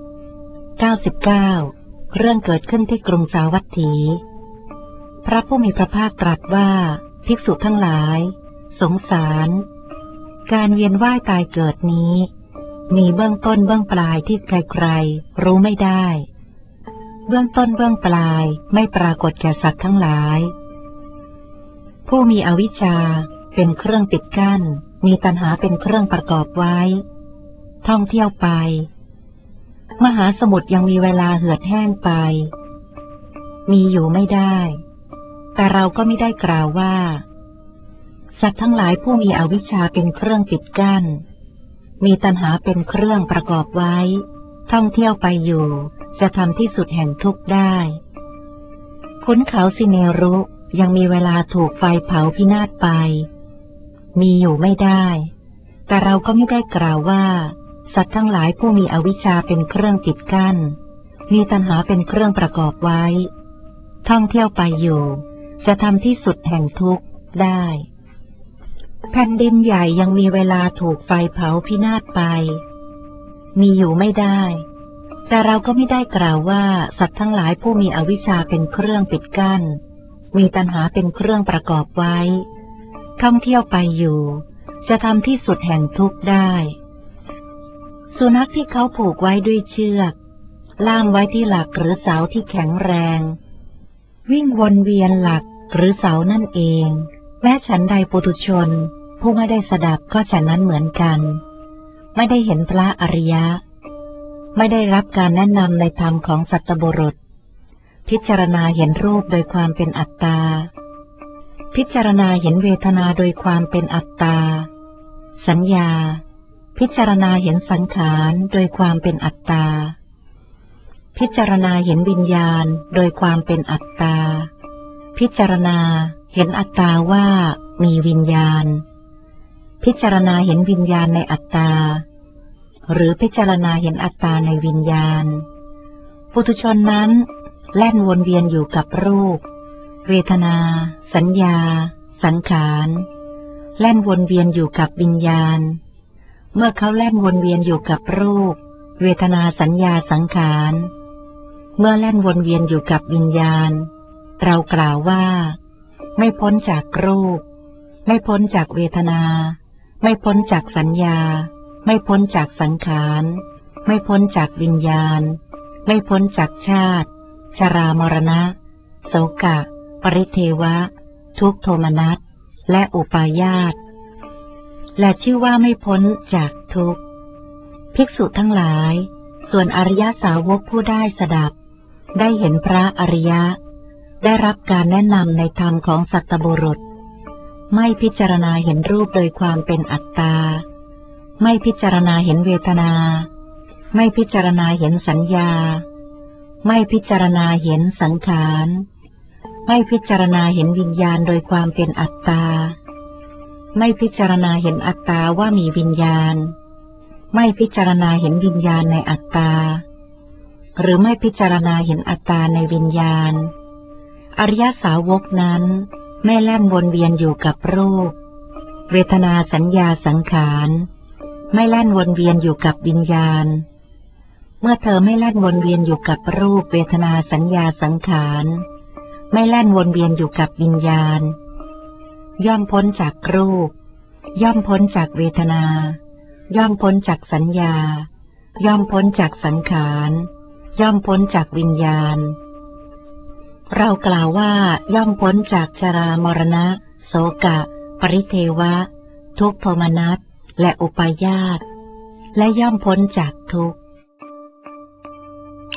99. เรื่องเกิดขึ้นที่กรุงสาวัตถี พระผู้มีพระภาคตรัสว่าภิกษุทั้งหลายสงสารการเวียนว่ายตายเกิดนี้มีเบื้องต้นเบื้องปลายที่ใครๆรู้ไม่ได้เบื้องต้นเบื้องปลายไม่ปรากฏแก่สัตว์ทั้งหลายผู้มีอวิชชาเป็นเครื่องปิดกั้นมีตัณหาเป็นเครื่องประกอบไว้ท่องเที่ยวไปมหาสมุทรยังมีเวลาเหือดแห้งไปมีอยู่ไม่ได้แต่เราก็ไม่ได้กล่าวว่าสัตว์ทั้งหลายผู้มีอวิชชาเป็นเครื่องปิดกั้นมีตัณหาเป็นเครื่องประกอบไว้ท่องเที่ยวไปอยู่จะทำที่สุดแห่งทุกข์ได้ขุนเขาสิเนรุยังมีเวลาถูกไฟเผาพินาศไปมีอยู่ไม่ได้แต่เราก็ไม่ได้กล่าวว่าสัตว์ทั้งหลายผู้มีอวิชชาเป็นเครื่องปิดกั้นมีตัณหาเป็นเครื่องประกอบไว้ท่องเที่ยวไปอยู่จะทำที่สุดแห่งทุกข์ได้แผ่นดินใหญ่ยังมีเวลาถูกไฟเผาพินาศไปมีอยู่ไม่ได้แต่เราก็ไม่ได้กล่าวว่าสัตว์ทั้งหลายผู้มีอวิชชาเป็นเครื่องปิดกั้นมีตัณหาเป็นเครื่องประกอบไว้ท่องเที่ยวไปอยู่จะทำที่สุดแห่งทุกข์ได้สุนัขที่เขาผูกไว้ด้วยเชือกล่ามไว้ที่หลักหรือเสาที่แข็งแรงวิ่งวนเวียนหลักหรือเสานั่นเองแม้ฉันใดปุถุชนผู้ไม่ได้สดับก็ฉันนั้นเหมือนกันไม่ได้เห็นพระอริยะไม่ได้รับการแนะนำในธรรมของสัตบุรุษพิจารณาเห็นรูปโดยความเป็นอัตตาพิจารณาเห็นเวทนาโดยความเป็นอัตตาสัญญาพิจารณาเห็นสังขารโดยความเป็นอัตตาพิจารณาเห็นวิญญาณโดยความเป็นอัตตาพิจารณาเห็นอัตตาว่ามีวิญญาณพิจารณาเห็นวิญญาณในอัตตาหรือพิจารณาเห็นอัตตาในวิญญาณปุถุชนนั้นแล่นวนเวียนอยู่กับรูปเวทนาสัญญาสังขารแล่นวนเวียนอยู่กับวิญญาณเมื่อเขาแล่นวนเวียนอยู่กับรูปเวทนาสัญญาสังขารเมื่อแล่นวนเวียนอยู่กับวิญญาณเรากล่าวว่าไม่พ้นจากรูปไม่พ้นจากเวทนาไม่พ้นจากสัญญาไม่พ้นจากสังขารไม่พ้นจากวิญญาณไม่พ้นจากชาติชรามรณะโศกะปริเทวะทุกขโทมนัสและอุปาญาตและชื่อว่าไม่พ้นจากทุกข์ภิกษุทั้งหลายส่วนอริยสาวกผู้ได้สดับได้เห็นพระอริยะได้รับการแนะนำในธรรมของสัตบุรุษไม่พิจารณาเห็นรูปโดยความเป็นอัตตาไม่พิจารณาเห็นเวทนาไม่พิจารณาเห็นสัญญาไม่พิจารณาเห็นสังขารไม่พิจารณาเห็นวิญญาณโดยความเป็นอัตตาไม่พิจารณาเห็นอัตตาว่ามีวิญญาณไม่พิจารณาเห็นวิญญาณในอัตตาหรือไม่พิจารณาเห็นอัตตาในวิญญาณอริยสาวกนั้นไม่แล่นวนเวียนอยู่กับรูปเวทนาสัญญาสังขารไม่แล่นวนเวียนอยู่กับวิญญาณเมื่อเธอไม่แล่นวนเวียนอยู่กับรูปเวทนาสัญญาสังขารไม่แล่นวนเวียนอยู่กับวิญญาณย่อมพ้นจากรูปย่อมพ้นจากเวทนาย่อมพ้นจากสัญญาย่อมพ้นจากสังขารย่อมพ้นจากวิญญาณเรากล่าวว่าย่อมพ้นจากชรามรณะโศกะปริเทวะทุกขโทมนัสและอุปาญาตและย่อมพ้นจากทุกข์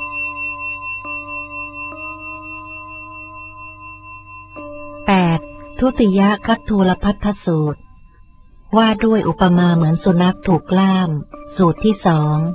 8. ทุติยคัตทูลภัททสูตรว่าด้วยอุปมาเหมือนสุนัขถูกล่ามสูตรที่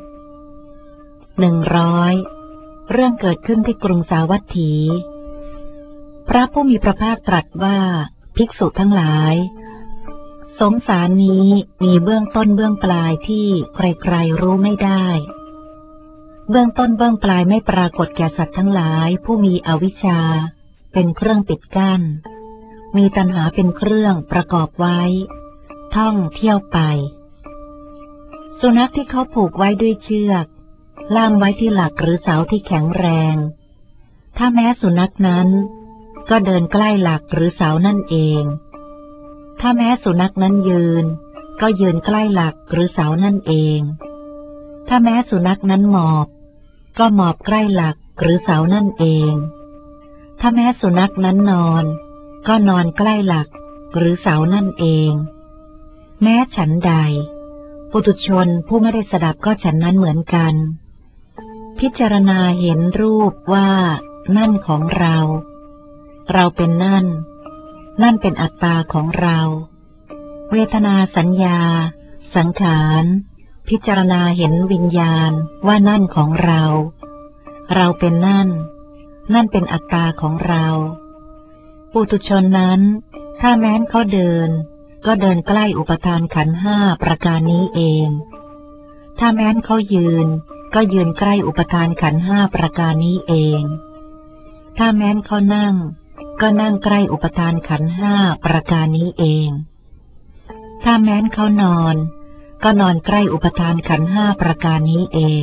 100เรื่องเกิดขึ้นที่กรุงสาวัตถี พระผู้มีพระภาคตรัสว่าภิกษุทั้งหลายสงสารนี้มีเบื้องต้นเบื้องปลายที่ใครๆรู้ไม่ได้เบื้องต้นเบื้องปลายไม่ปรากฏแก่สัตว์ทั้งหลายผู้มีอวิชชาเป็นเครื่องปิดกั้นมีตัณหาเป็นเครื่องประกอบไว้ท่องเที่ยวไปสุนัขที่เขาผูกไว้ด้วยเชือกล่ามไว้ที่หลักหรือเสาที่แข็งแรงถ้าแม้สุนัขนั้นก็เดินใกล้หลักหรือเสานั่นเองถ้าแม้สุนัขนั้นยืนก็ยืนใกล้หลักหรือเสานั่นเองถ้าแม้สุนัขนั้นหมอบก็หมอบใกล้หลักหรือเสานั่นเองถ้าแม้สุนัขนั้นนอนก็นอนใกล้หลักหรือเสานั่นเองแม้ฉันใดปุถุชนผู้ไม่ได้สดับก็ฉันนั้นเหมือนกันพิจารณาเห็นรูปว่านั่นของเราเราเป็นนั่นเป็นอัตตาของเราเวทนาสัญญาสังขารพิจารณาเห็นวิญญาณว่านั่นของเราเราเป็นนั่นเป็นอัตตาของเราปุถุชนนั้นถ้าแม้นเขาเดินก็เดินใกล้อุปทานขันธ์ห้าประการนี้เองถ้าแม้นเขายืนก็ยืนใกล้อุปทานขันธ์ห้าประการนี้เองถ้าแม้นเขานั่งก็นั่งใกล้อุปทานขันธ์ห้าประการนี้เองถ้าแม้นเขานอนก็นอนใกล้อุปทานขันธ์ห้าประการนี้เอง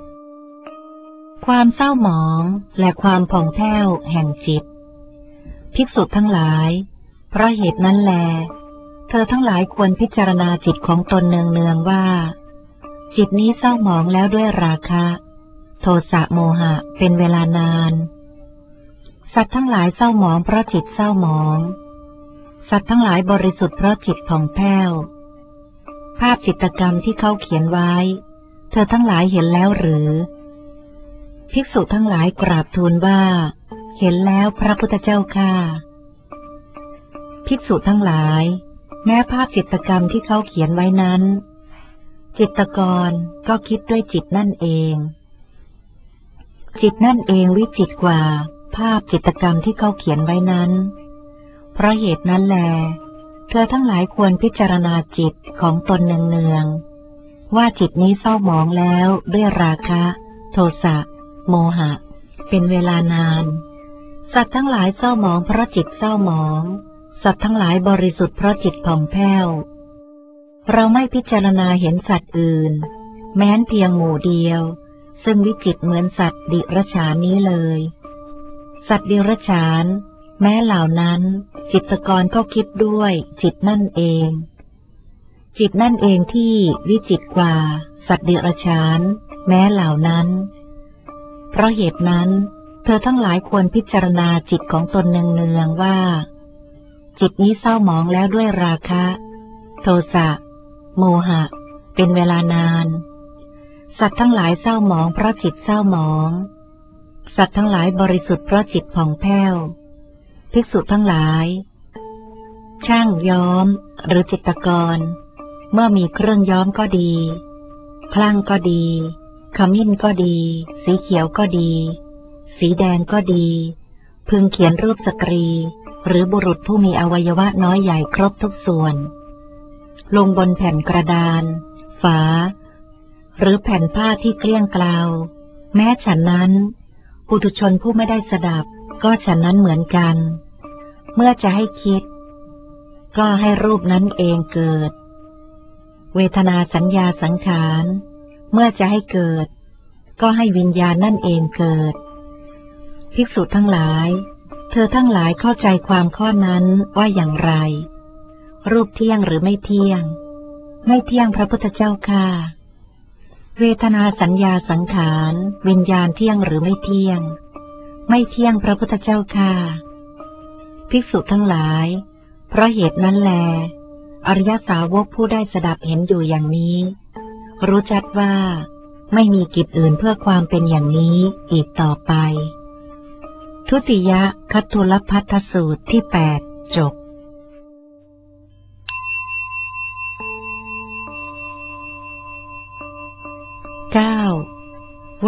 ความเศร้าหมองและความผ่องแผ้วแห่งจิตภิกษุทั้งหลายเพราะเหตุนั้นแลเธอทั้งหลายควรพิจารณาจิตของตนเนืองๆว่าจิตนี้เศร้าหมองแล้วด้วยราคะโทสะโมหะเป็นเวลานานสัตว์ทั้งหลายเศร้าหมองเพราะจิตเศร้าหมองสัตว์ทั้งหลายบริสุทธิ์เพราะจิตผ่องแผ้วภาพจิตรกรรมที่เขาเขียนไว้เธอทั้งหลายเห็นแล้วหรือภิกษุทั้งหลายกราบทูลว่าเห็นแล้วพระพุทธเจ้าข้าภิกษุทั้งหลายแม้ภาพจิตรกรรมที่เขาเขียนไว้นั้นจิตรกรก็คิดด้วยจิตนั่นเองจิตนั่นเองวิจิตรกว่าภาพจิตรกรรมที่เขาเขียนไว้นั้นเพราะเหตุนั้นแลเธอทั้งหลายควรพิจารณาจิตของตนเนืองๆว่าจิตนี้เศร้าหมองแล้วด้วยราคะโทสะโมหะเป็นเวลานานสัตว์ทั้งหลายเศร้าหมองเพราะจิตเศร้าหมองสัตว์ทั้งหลายบริสุทธิ์เพราะจิตผ่องแผ้วเราไม่พิจารณาเห็นสัตว์อื่นแม้นเพียงหมู่เดียวซึ่งวิจิตรเหมือนสัตว์ดิรัจฉานนี้เลยสัตว์ดิรัจฉานแม้เหล่านั้นจิตรกรก็คิดด้วยจิตนั่นเองจิตนั่นเองที่วิจิตรกว่าสัตว์ดิรัจฉานแม้เหล่านั้นเพราะเหตุนั้นเธอทั้งหลายควรพิจารณาจิตของตนเนืองๆว่าจิตนี้เศร้าหมองแล้วด้วยราคะโทสะโมหะเป็นเวลานานสัตว์ทั้งหลายเศร้าหมองเพราะจิตเศร้าหมองสัตว์ทั้งหลายบริสุทธิ์เพราะจิตผ่องแผ้วภิกษุทั้งหลายช่างย้อมหรือจิตรกรเมื่อมีเครื่องย้อมก็ดีคลั่งก็ดีขมิ้นก็ดีสีเขียวก็ดีสีแดงก็ดีพึงเขียนรูปสตรีหรือบุรุษผู้มีอวัยวะน้อยใหญ่ครบทุกส่วนลงบนแผ่นกระดานฝาหรือแผ่นผ้าที่เกลี้ยงเกลาแม้ฉันนั้นปุถุชนผู้ไม่ได้สดับก็ฉันนั้นเหมือนกันเมื่อจะให้คิดก็ให้รูปนั้นเองเกิดเวทนาสัญญาสังขารเมื่อจะให้เกิดก็ให้วิญญาณนั่นเองเกิดภิกษุทั้งหลายเธอทั้งหลายเข้าใจความข้อนั้นว่าอย่างไรรูปเที่ยงหรือไม่เที่ยงไม่เที่ยงพระพุทธเจ้าค่ะเวทนาสัญญาสังขารวิญญาณเที่ยงหรือไม่เที่ยงไม่เที่ยงพระพุทธเจ้าค่ะภิกษุทั้งหลายเพราะเหตุนั้นแลอริยสาวกผู้ได้สดับเห็นอยู่อย่างนี้รู้ชัดว่าไม่มีกิจอื่นเพื่อความเป็นอย่างนี้อีกต่อไปทุติยคัตทุลภัททสูตรที่8จบ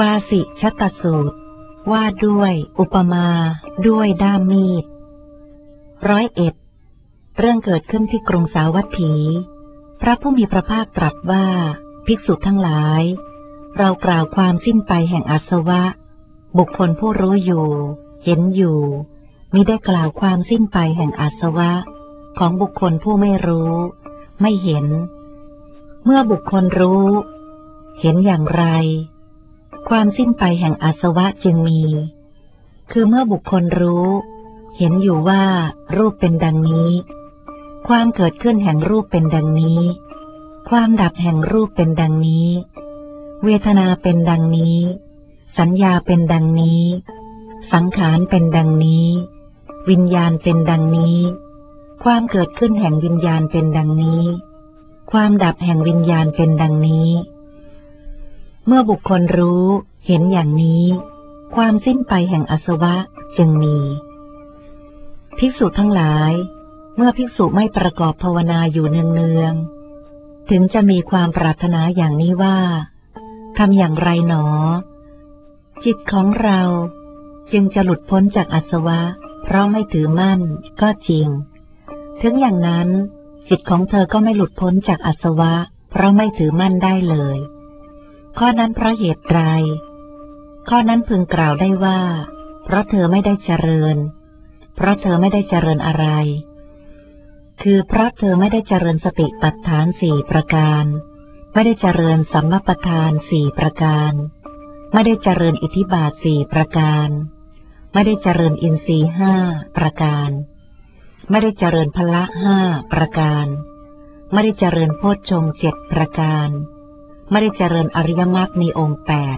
วาสิชตสูตรว่าด้วยอุปมาด้วยด้ามมีด101เรื่องเกิดขึ้นที่กรุงสาวัตถีพระผู้มีพระภาคตรัสว่าภิกษุทั้งหลายเรากล่าวความสิ้นไปแห่งอาสวะบุคคลผู้รู้อยู่เห็นอยู่มิได้กล่าวความสิ้นไปแห่งอาสวะของบุคคลผู้ไม่รู้ไม่เห็นเมื่อบุคคลรู้เห็นอย่างไรความสิ้นไปแห่งอาสวะจึงมีคือเมื่อบุคคลรู้เห็นอยู่ว่ารูปเป็นดังนี้ความเกิดขึ้นแห่งรูปเป็นดังนี้ความดับแห่งรูปเป็นดังนี้เวทนาเป็นดังนี้สัญญาเป็นดังนี้สังขารเป็นดังนี้วิญญาณเป็นดังนี้ความเกิดขึ้นแห่งวิญญาณเป็นดังนี้ความดับแห่งวิญญาณเป็นดังนี้เมื่อบุคคลรู้เห็นอย่างนี้ความสิ้นไปแห่งอาสวะจึงมีภิกษุทั้งหลายเมื่อภิกษุไม่ประกอบภาวนาอยู่เนืองๆถึงจะมีความปรารถนาอย่างนี้ว่าทำอย่างไรหนอจิตของเราจึงจะหลุดพ้นจากอาสวะเพราะไม่ถือมั่นก็จริงถึงอย่างนั้นจิตของเธอก็ไม่หลุดพ้นจากอาสวะเพราะไม่ถือมั่นได้เลยข้อนั้นเพราะเหตุใดข้อนั้นพึงกล่าวได้ว่าเพราะเธอไม่ได้เจริญเพราะเธอไม่ได้เจริญอะไรคือเพราะเธอไม่ได้เจริญสติปัฏฐาน4ประการไม่ได้เจริญสัมมาปัฏฐาน4ประการไม่ได้เจริญอิทธิบาท4ประการไม่ได้เจริญอินทรีย์5ประการไม่ได้เจริญพละ5ประการไม่ได้เจริญโพชฌงค์7ประการไม่ได้เจริญอริยมรรคมีองค์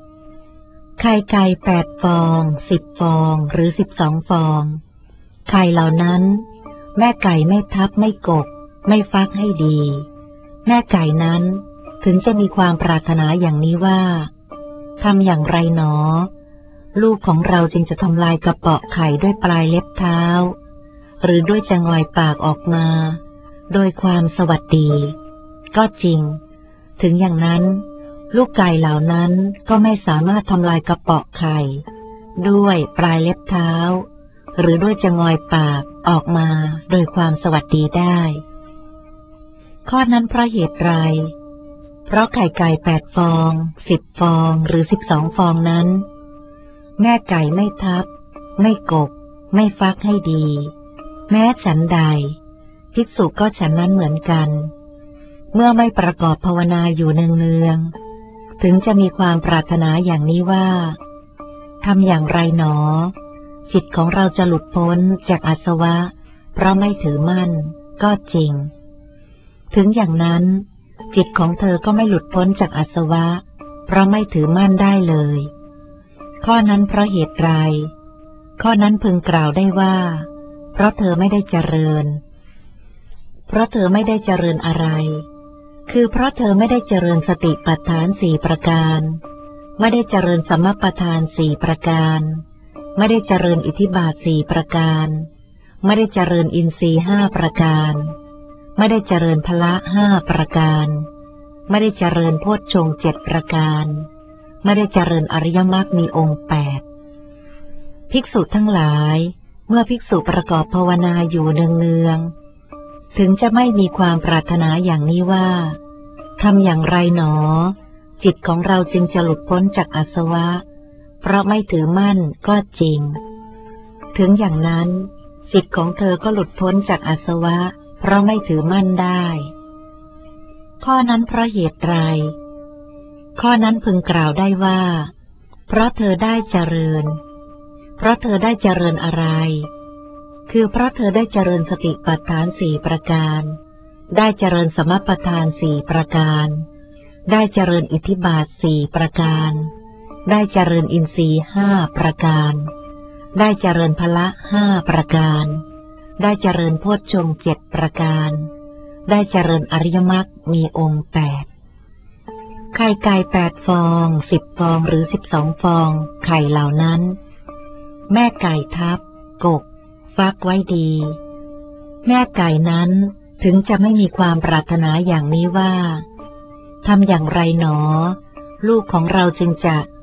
8ไข่ไก่8ฟอง10ฟองหรือ12ฟองไข่เหล่านั้นแม่ไก่ไม่ทับไม่กกไม่ฟักให้ดีแม่ไก่นั้นถึงจะมีความปรารถนาอย่างนี้ว่าทำอย่างไรหนอลูกของเราจึงจะทำลายกระเปาะไข่ด้วยปลายเล็บเท้าหรือด้วยจะงอยปากออกมาโดยความสวัสดีก็จริงถึงอย่างนั้นลูกไก่เหล่านั้นก็ไม่สามารถทำลายกระเปาะไข่ด้วยปลายเล็บเท้าหรือด้วยจะงอยปากออกมาโดยความสวัสดีได้ข้อนั้นเพราะเหตุไรเพราะไข่ไก่8ฟอง10ฟองหรือ12ฟองนั้นแม่ไก่ไม่ทับไม่กกไม่ฟักให้ดีแม้ฉันใดภิกษุก็ฉันนั้นเหมือนกันเมื่อไม่ประกอบภาวนาอยู่เนืองๆถึงจะมีความปรารถนาอย่างนี้ว่าทำอย่างไรหนอจิตของเราจะหลุดพ้นจากอาสวะเพราะไม่ถือมั่นก็จริงถึงอย่างนั้นจิตของเธอก็ไม่หลุดพ้นจากอาสวะเพราะไม่ถือมั่นได้เลยข้อนั้นเพราะเหตุไรข้อนั้นพึงกล่าวได้ว่าเพราะเธอไม่ได้เจริญเพราะเธอไม่ได้เจริญอะไรคือเพราะเธอไม่ได้เจริญสติปัฏฐาน4ประการไม่ได้เจริญสัมมาปัฏฐาน4ประการไม่ได้เจริญอิทธิบาท4ประการไม่ได้เจริญอินทรีย์5ประการไม่ได้เจริญพละ5ประการไม่ได้เจริญโพชฌงค์7ประการไม่ได้เจริญอริยมรรคมีองค์8ภิกษุทั้งหลายเมื่อภิกษุประกอบภาวนาอยู่เนืองๆถึงจะไม่มีความปรารถนาอย่างนี้ว่าทำอย่างไรหนอจิตของเราจึงจะหลุดพ้นจากอาสวะเพราะไม่ถือมั่นก็จริงถึงอย่างนั้นจิตของเธอก็หลุดพ้นจากอาสวะเพราะไม่ถือมั่นได้ข้อนั้นเพราะเหตุไรข้อนั้นพึงกล่าวได้ว่าเพราะเธอได้เจริญเพราะเธอได้เจริญอะไรคือเพราะเธอได้เจริญสติปัฏฐาน4ประการได้เจริญสมปัฏฐาน4ประการได้เจริญอิทธิบาท4ประการได้เจริญอินทรีย์5ประการได้เจริญพละ5ประการได้เจริญโพชฌงค์7ประการได้เจริญอริยมรรคมีองค์8ไข่ไก่8ฟอง10ฟองหรือ12ฟองไข่เหล่านั้นแม่ไก่ทับกกฟักไว้ดีแม่ไก่นั้นถึงจะไม่มีความปรารถนาอย่างนี้ว่าทำอย่างไรหนอลูกของเราจึงจะ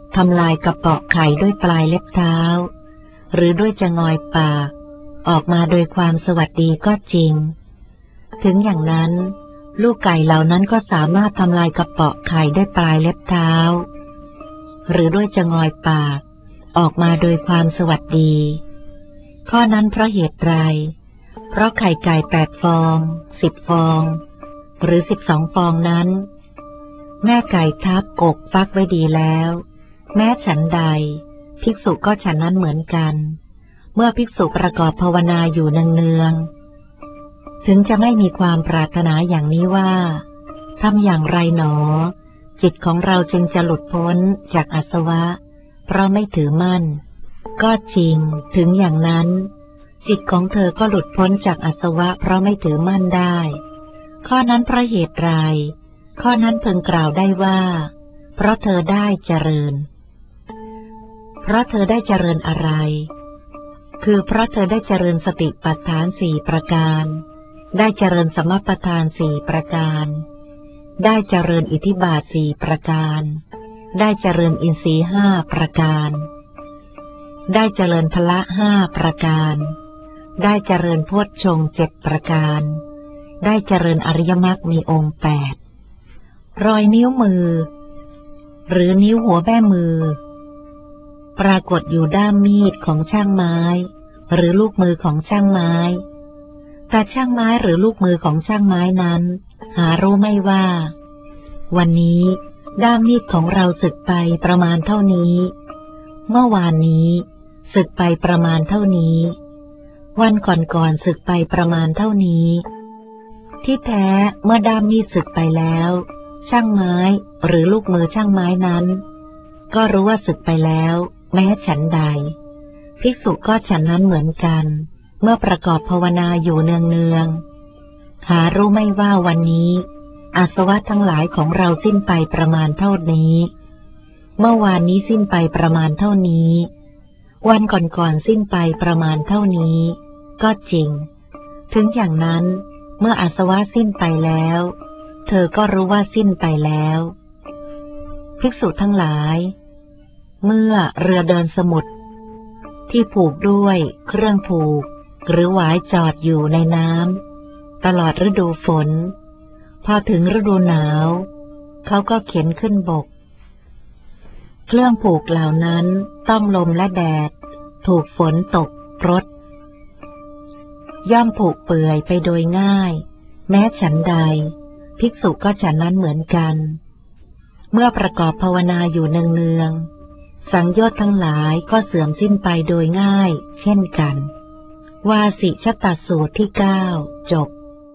ทำลายกระเปาะไข่ด้วยปลายเล็บเท้าหรือด้วยจะงอยปากออกมาโดยความสวัสดีก็จริงถึงอย่างนั้นลูกไก่เหล่านั้นก็สามารถทำลายกระเปาะไข่ด้วยปลายเล็บเท้าหรือด้วยจะงอยปากออกมาโดยความสวัสดีข้อนั้นเพราะเหตุไรเพราะไข่ไก่8 ฟอง10 ฟองหรือ12 ฟองนั้นแม่ไก่ทับกกฟักไว้ดีแล้วแม้ฉันใดภิกษุก็ฉันนั้นเหมือนกันเมื่อภิกษุประกอบภาวนาอยู่เนืองๆถึงจะไม่มีความปรารถนาอย่างนี้ว่าทำอย่างไรหนอจิตของเราจึงจะหลุดพ้นจากอาสวะเพราะไม่ถือมั่นก็จริงถึงอย่างนั้นจิตของเธอก็หลุดพ้นจากอาสวะเพราะไม่ถือมั่นได้ข้อนั้นเพราะเหตุไรข้อนั้นพึงกล่าวได้ว่าเพราะเธอได้เจริญเพราะเธอได้เจริญอะไรคือเพราะเธอได้เจริญสติปัฏฐาน4 ประการได้เจริญสมปัฏฐาน4 ประการได้เจริญอิทธิบาท4 ประการได้เจริญอินทรีย์5 ประการได้เจริญพละ5 ประการได้เจริญโพชฌงค์7 ประการได้เจริญอริยมรรคมีองค์8รอยนิ้วมือหรือนิ้วหัวแม่มือปรากฏอยู่ด้ามมีดของช่างไม้หรือลูกมือของช่างไม้แต่ช่างไม้หรือลูกมือของช่างไม้นั้นหารู้ไม่ว่าวันนี้ด้ามมีดของเราสึกไปประมาณเท่านี้เมื่อวานนี้สึกไปประมาณเท่านี้วันก่อนสึกไปประมาณเท่านี้ที่แท้เมื่อด้ามมีดสึกไปแล้วช่างไม้หรือลูกมือช่างไม้นั้นก็รู้ว่าสึกไปแล้วแม้ฉันใดภิกษุก็ฉันนั้นเหมือนกันเมื่อประกอบภาวนาอยู่เนืองๆหารู้ไม่ว่าวันนี้อาสวะทั้งหลายของเราสิ้นไปประมาณเท่านี้เมื่อวานนี้สิ้นไปประมาณเท่านี้วันก่อนสิ้นไปประมาณเท่านี้ก็จริงถึงอย่างนั้นเมื่ออาสวะสิ้นไปแล้วเธอก็รู้ว่าสิ้นไปแล้วภิกษุทั้งหลายเมื่อเรือเดินสมุทรที่ผูกด้วยเครื่องผูกหรือหวายจอดอยู่ในน้ำตลอดฤดูฝนพอถึงฤดูหนาวเขาก็เข็นขึ้นบกเครื่องผูกเหล่านั้นต้องลมและแดดถูกฝนตกรดย่อมผูกเปื่อยไปโดยง่ายแม้ฉันใดภิกษุก็ฉันนั้นเหมือนกันเมื่อประกอบภาวนาอยู่เนืองๆสังโยชน์ทั้งหลายก็เสื่อมสิ้นไปโดยง่ายเช่นกันวาสิชตสูตรที่9จบ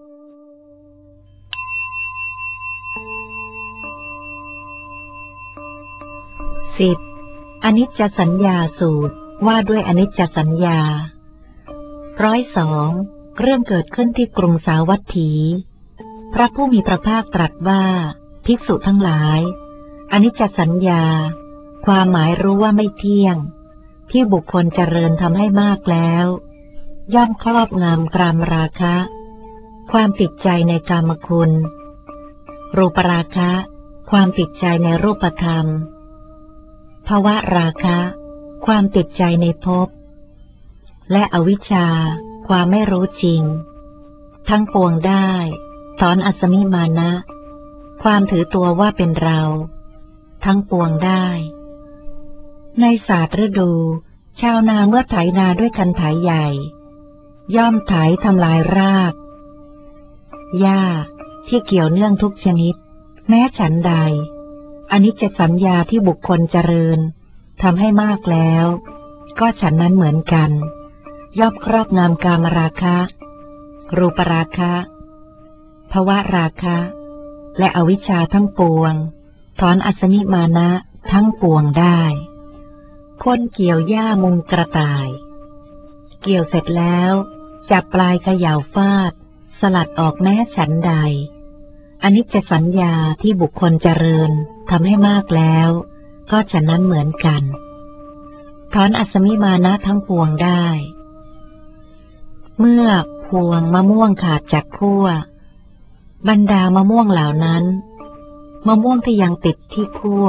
10อนิจจสัญญาสูตรว่าด้วยอนิจจสัญญา102เรื่องเกิดขึ้นที่กรุงสาวัตถีพระผู้มีพระภาคตรัสว่าภิกษุทั้งหลายอนิจจสัญญาความหมายรู้ว่าไม่เที่ยงที่บุคคลเจริญทำให้มากแล้วย่อมครอบงำกามราคะความติดใจในกามคุณรูปราคะความติดใจในรูปธรรมภวราคะความติดใจในภพและอวิชชาความไม่รู้จริงทั้งปวงได้ถอนอัสมิมานะความถือตัวว่าเป็นเราทั้งปวงได้ในศาสตร์ฤดูชาวนาเมื่อไถนาด้วยคันไถใหญ่ย่อมไถทำลายรากหญ้าที่เกี่ยวเนื่องทุกชนิดแม้ฉันใดอนิจจสัญญาที่บุคคลเจริญทำให้มากแล้วก็ฉันนั้นเหมือนกันย่อมครอบงำกามราคะรูปราคะภวราคะและอวิชชาทั้งปวงถอนอัสมิมานะทั้งปวงได้คนเกี่ยวหญ้ามุงกระต่ายเกี่ยวเสร็จแล้วจับปลายเขย่าฟาดสลัดออกแม้ฉันใดอนิจจสัญญาที่บุคคลเจริญทำให้มากแล้วก็ฉะนั้นเหมือนกันถอนอัสมิมานะทั้งปวงได้เมื่อพวงมะม่วงขาดจากขั้วบรรดามะม่วงเหล่านั้นมะม่วงที่ยังติดที่ขั้ว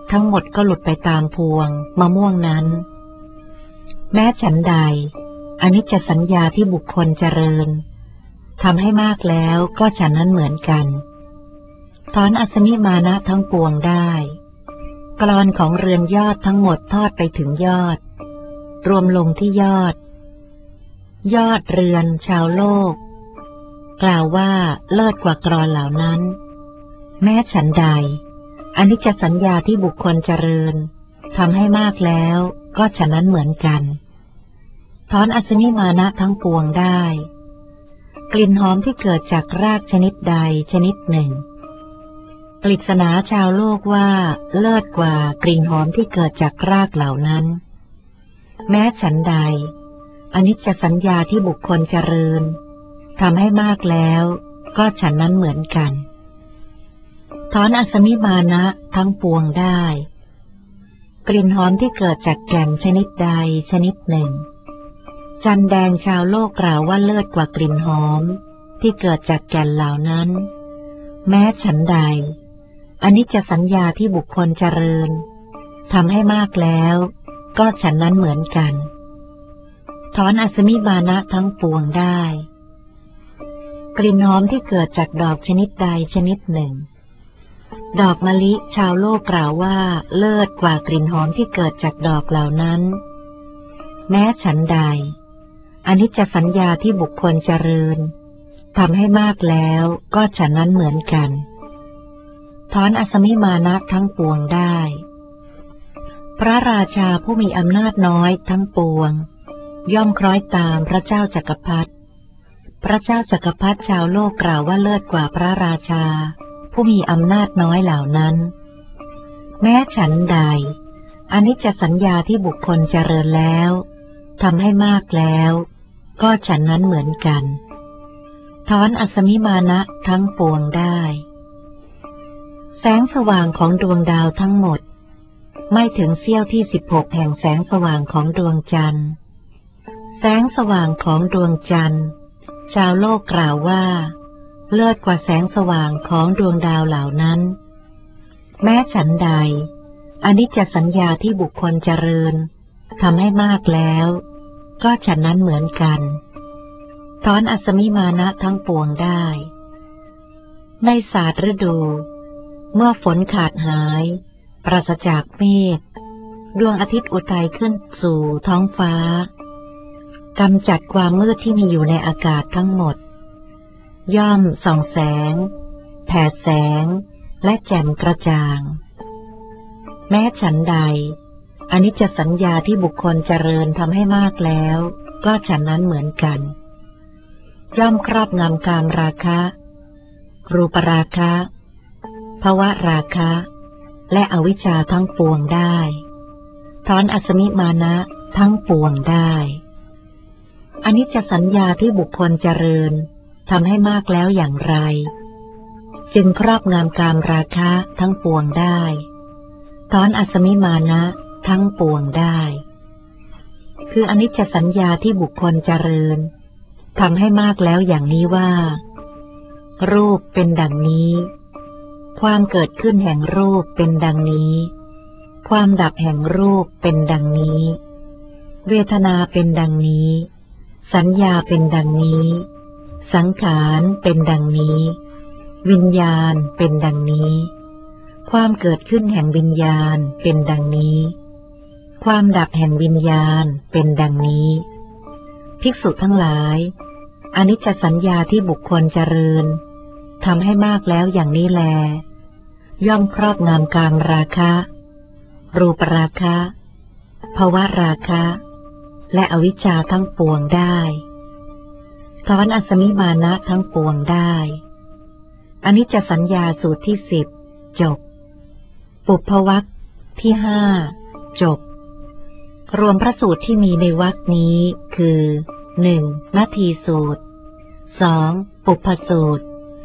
ทั้งหมดก็หลุดไปตามพวงมะม่วงนั้น แม้ฉันใดอนิจจสัญญาที่บุคคลเจริญทำให้มากแล้วก็ฉันนั้นเหมือนกันถอนอัศมิมานะทั้งปวงได้กลอนของเรือนยอดทั้งหมดทอดไปถึงยอดรวมลงที่ยอดเรือนชาวโลกกล่าวว่าเลิศกว่ากลอนเหล่านั้นแม้ฉันใดอนิจจสัญญาที่บุคคลเจริญทำให้มากแล้วก็ฉะนั้นเหมือนกันถอนอัศมิมานะทั้งปวงได้กลิ่นหอมที่เกิดจากรากชนิดใดชนิดหนึ่งปริศนาชาวโลกว่าเลิศกว่ากลิ่นหอมที่เกิดจากรากเหล่านั้นแม้ฉันใดอนิจจสัญญาที่บุคคลเจริญทำให้มากแล้วก็ฉันนั้นเหมือนกันถอนอัศมิมานะทั้งปวงได้กลิ่นหอมที่เกิดจากแก่นชนิดใดชนิดหนึ่งจันแดงชาวโลกกล่าวว่าเลิศกว่ากลิ่นหอมที่เกิดจากแก่นเหล่านั้นแม้ฉันใดอนิจจสัญญาที่บุคคลเจริญทำให้มากแล้วก็ฉันนั้นเหมือนกันถอนอัศมิมานะทั้งปวงได้กลิ่นหอมที่เกิดจากดอกชนิดใดชนิดหนึ่งดอกมะลิชาวโลกกล่าวว่าเลิศกว่ากลิ่นหอมที่เกิดจากดอกเหล่านั้นแม้ฉันใดอนิจจสัญญาที่บุคคลเจริญทำให้มากแล้วก็ฉันนั้นเหมือนกันถอนอัศมิมานะทั้งปวงได้พระราชาผู้มีอำนาจน้อยทั้งปวงย่อมคล้อยตามพระเจ้าจักรพรรดิพระเจ้าจักรพรรดิชาวโลกกล่าวว่าเลิศกว่าพระราชาผู้มีอำนาจน้อยเหล่านั้นแม้ฉันใดอนิจจสัญญาที่บุคคลเจริญแล้วทำให้มากแล้วก็ฉันนั้นเหมือนกันถอนอัศมิมานะทั้งปวงได้แสงสว่างของดวงดาวทั้งหมดไม่ถึงเสี้ยวที่16แห่งแสงสว่างของดวงจันทร์แสงสว่างของดวงจันทร์ชาวโลกกล่าวว่าเลิศกว่าแสงสว่างของดวงดาวเหล่านั้นแม้ฉันใดอนิจจสัญญาที่บุคคลเจริญทำให้มากแล้วก็ฉันนั้นเหมือนกันถอนอัศมิมานะทั้งปวงได้ในศาสตร์ฤดูเมื่อฝนขาดหายปราศจากเมฆดวงอาทิตย์อุทัยขึ้นสู่ท้องฟ้ากำจัดความมืดที่มีอยู่ในอากาศทั้งหมดย่อมส่องแสงแผดแสงและแจ่มกระจ่างแม้ฉันใดอนิจจสัญญาที่บุคคลเจริญทำให้มากแล้วก็ฉันนั้นเหมือนกันย่อมครอบงำกามราคะรูปราคะภวราคะและอวิชชาทั้งปวงได้ถอนอัศมิมานะทั้งปวงได้อนิจจสัญญาที่บุคคลเจริญทำให้มากแล้วอย่างไรจึงครอบงำกามราคะทั้งปวงได้ถอนอัศมิมานะทั้งปวงได้คืออนิจจสัญญาที่บุคคลเจริญทำให้มากแล้วอย่างนี้ว่ารูปเป็นดังนี้ความเกิดขึ้นแห่งรูปเป็นดังนี้ความดับแห่งรูปเป็นดังนี้เวทนาเป็นดังนี้สัญญาเป็นดังนี้สังขารเป็นดังนี้วิญญาณเป็นดังนี้ความเกิดขึ้นแห่งวิญญาณเป็นดังนี้ความดับแห่งวิญญาณเป็นดังนี้ภิกษุทั้งหลายอนิจจสัญญาที่บุคคลเจริญทำให้มากแล้วอย่างนี้แลย่อมครอบงำกามราคะรูปราคะภวราคะและอวิชชาทั้งปวงได้ถอนอัศมิมานะทั้งปวงได้อนิจจสัญญาสูตรที่10จบปุพพวรรคที่5จบรวมพระสูตรที่มีในวรรคนี้คือ 1. นาทีสูตร 2. ปุพพสูตร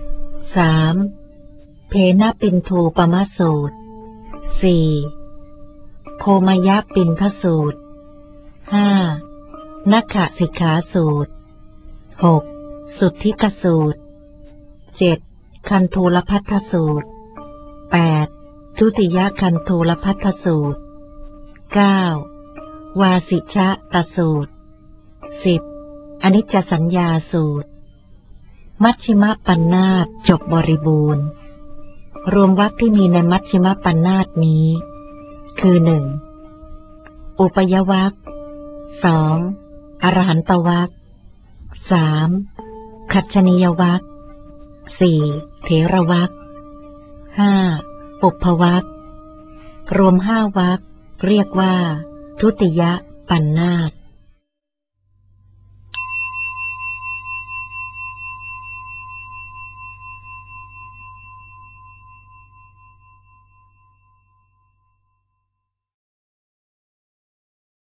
3. เพนปินทูปมสูตร 4. โคมยปินพสูตร 5. นักขสิกขาสูตร 6. สุทธิกสูตร 7. คันธูลพัทธสูตร 8. ทุติยคันธูลภัททสูตร 9. วาสิชะตสูตร 10. อนิจจสัญญาสูตรมัชฌิมปัญนาตจบบริบูรณ์รวมวรรคที่มีในมัชฌิมปัญนาตนี้คือ 1. อุปยวรรค 2. อรหันตวรรค 3. คัจฉนียวรรค 4. เถรวรรค 5. ปุพพวรรครวม5 วรรคเรียกว่าทุติยปัญนาต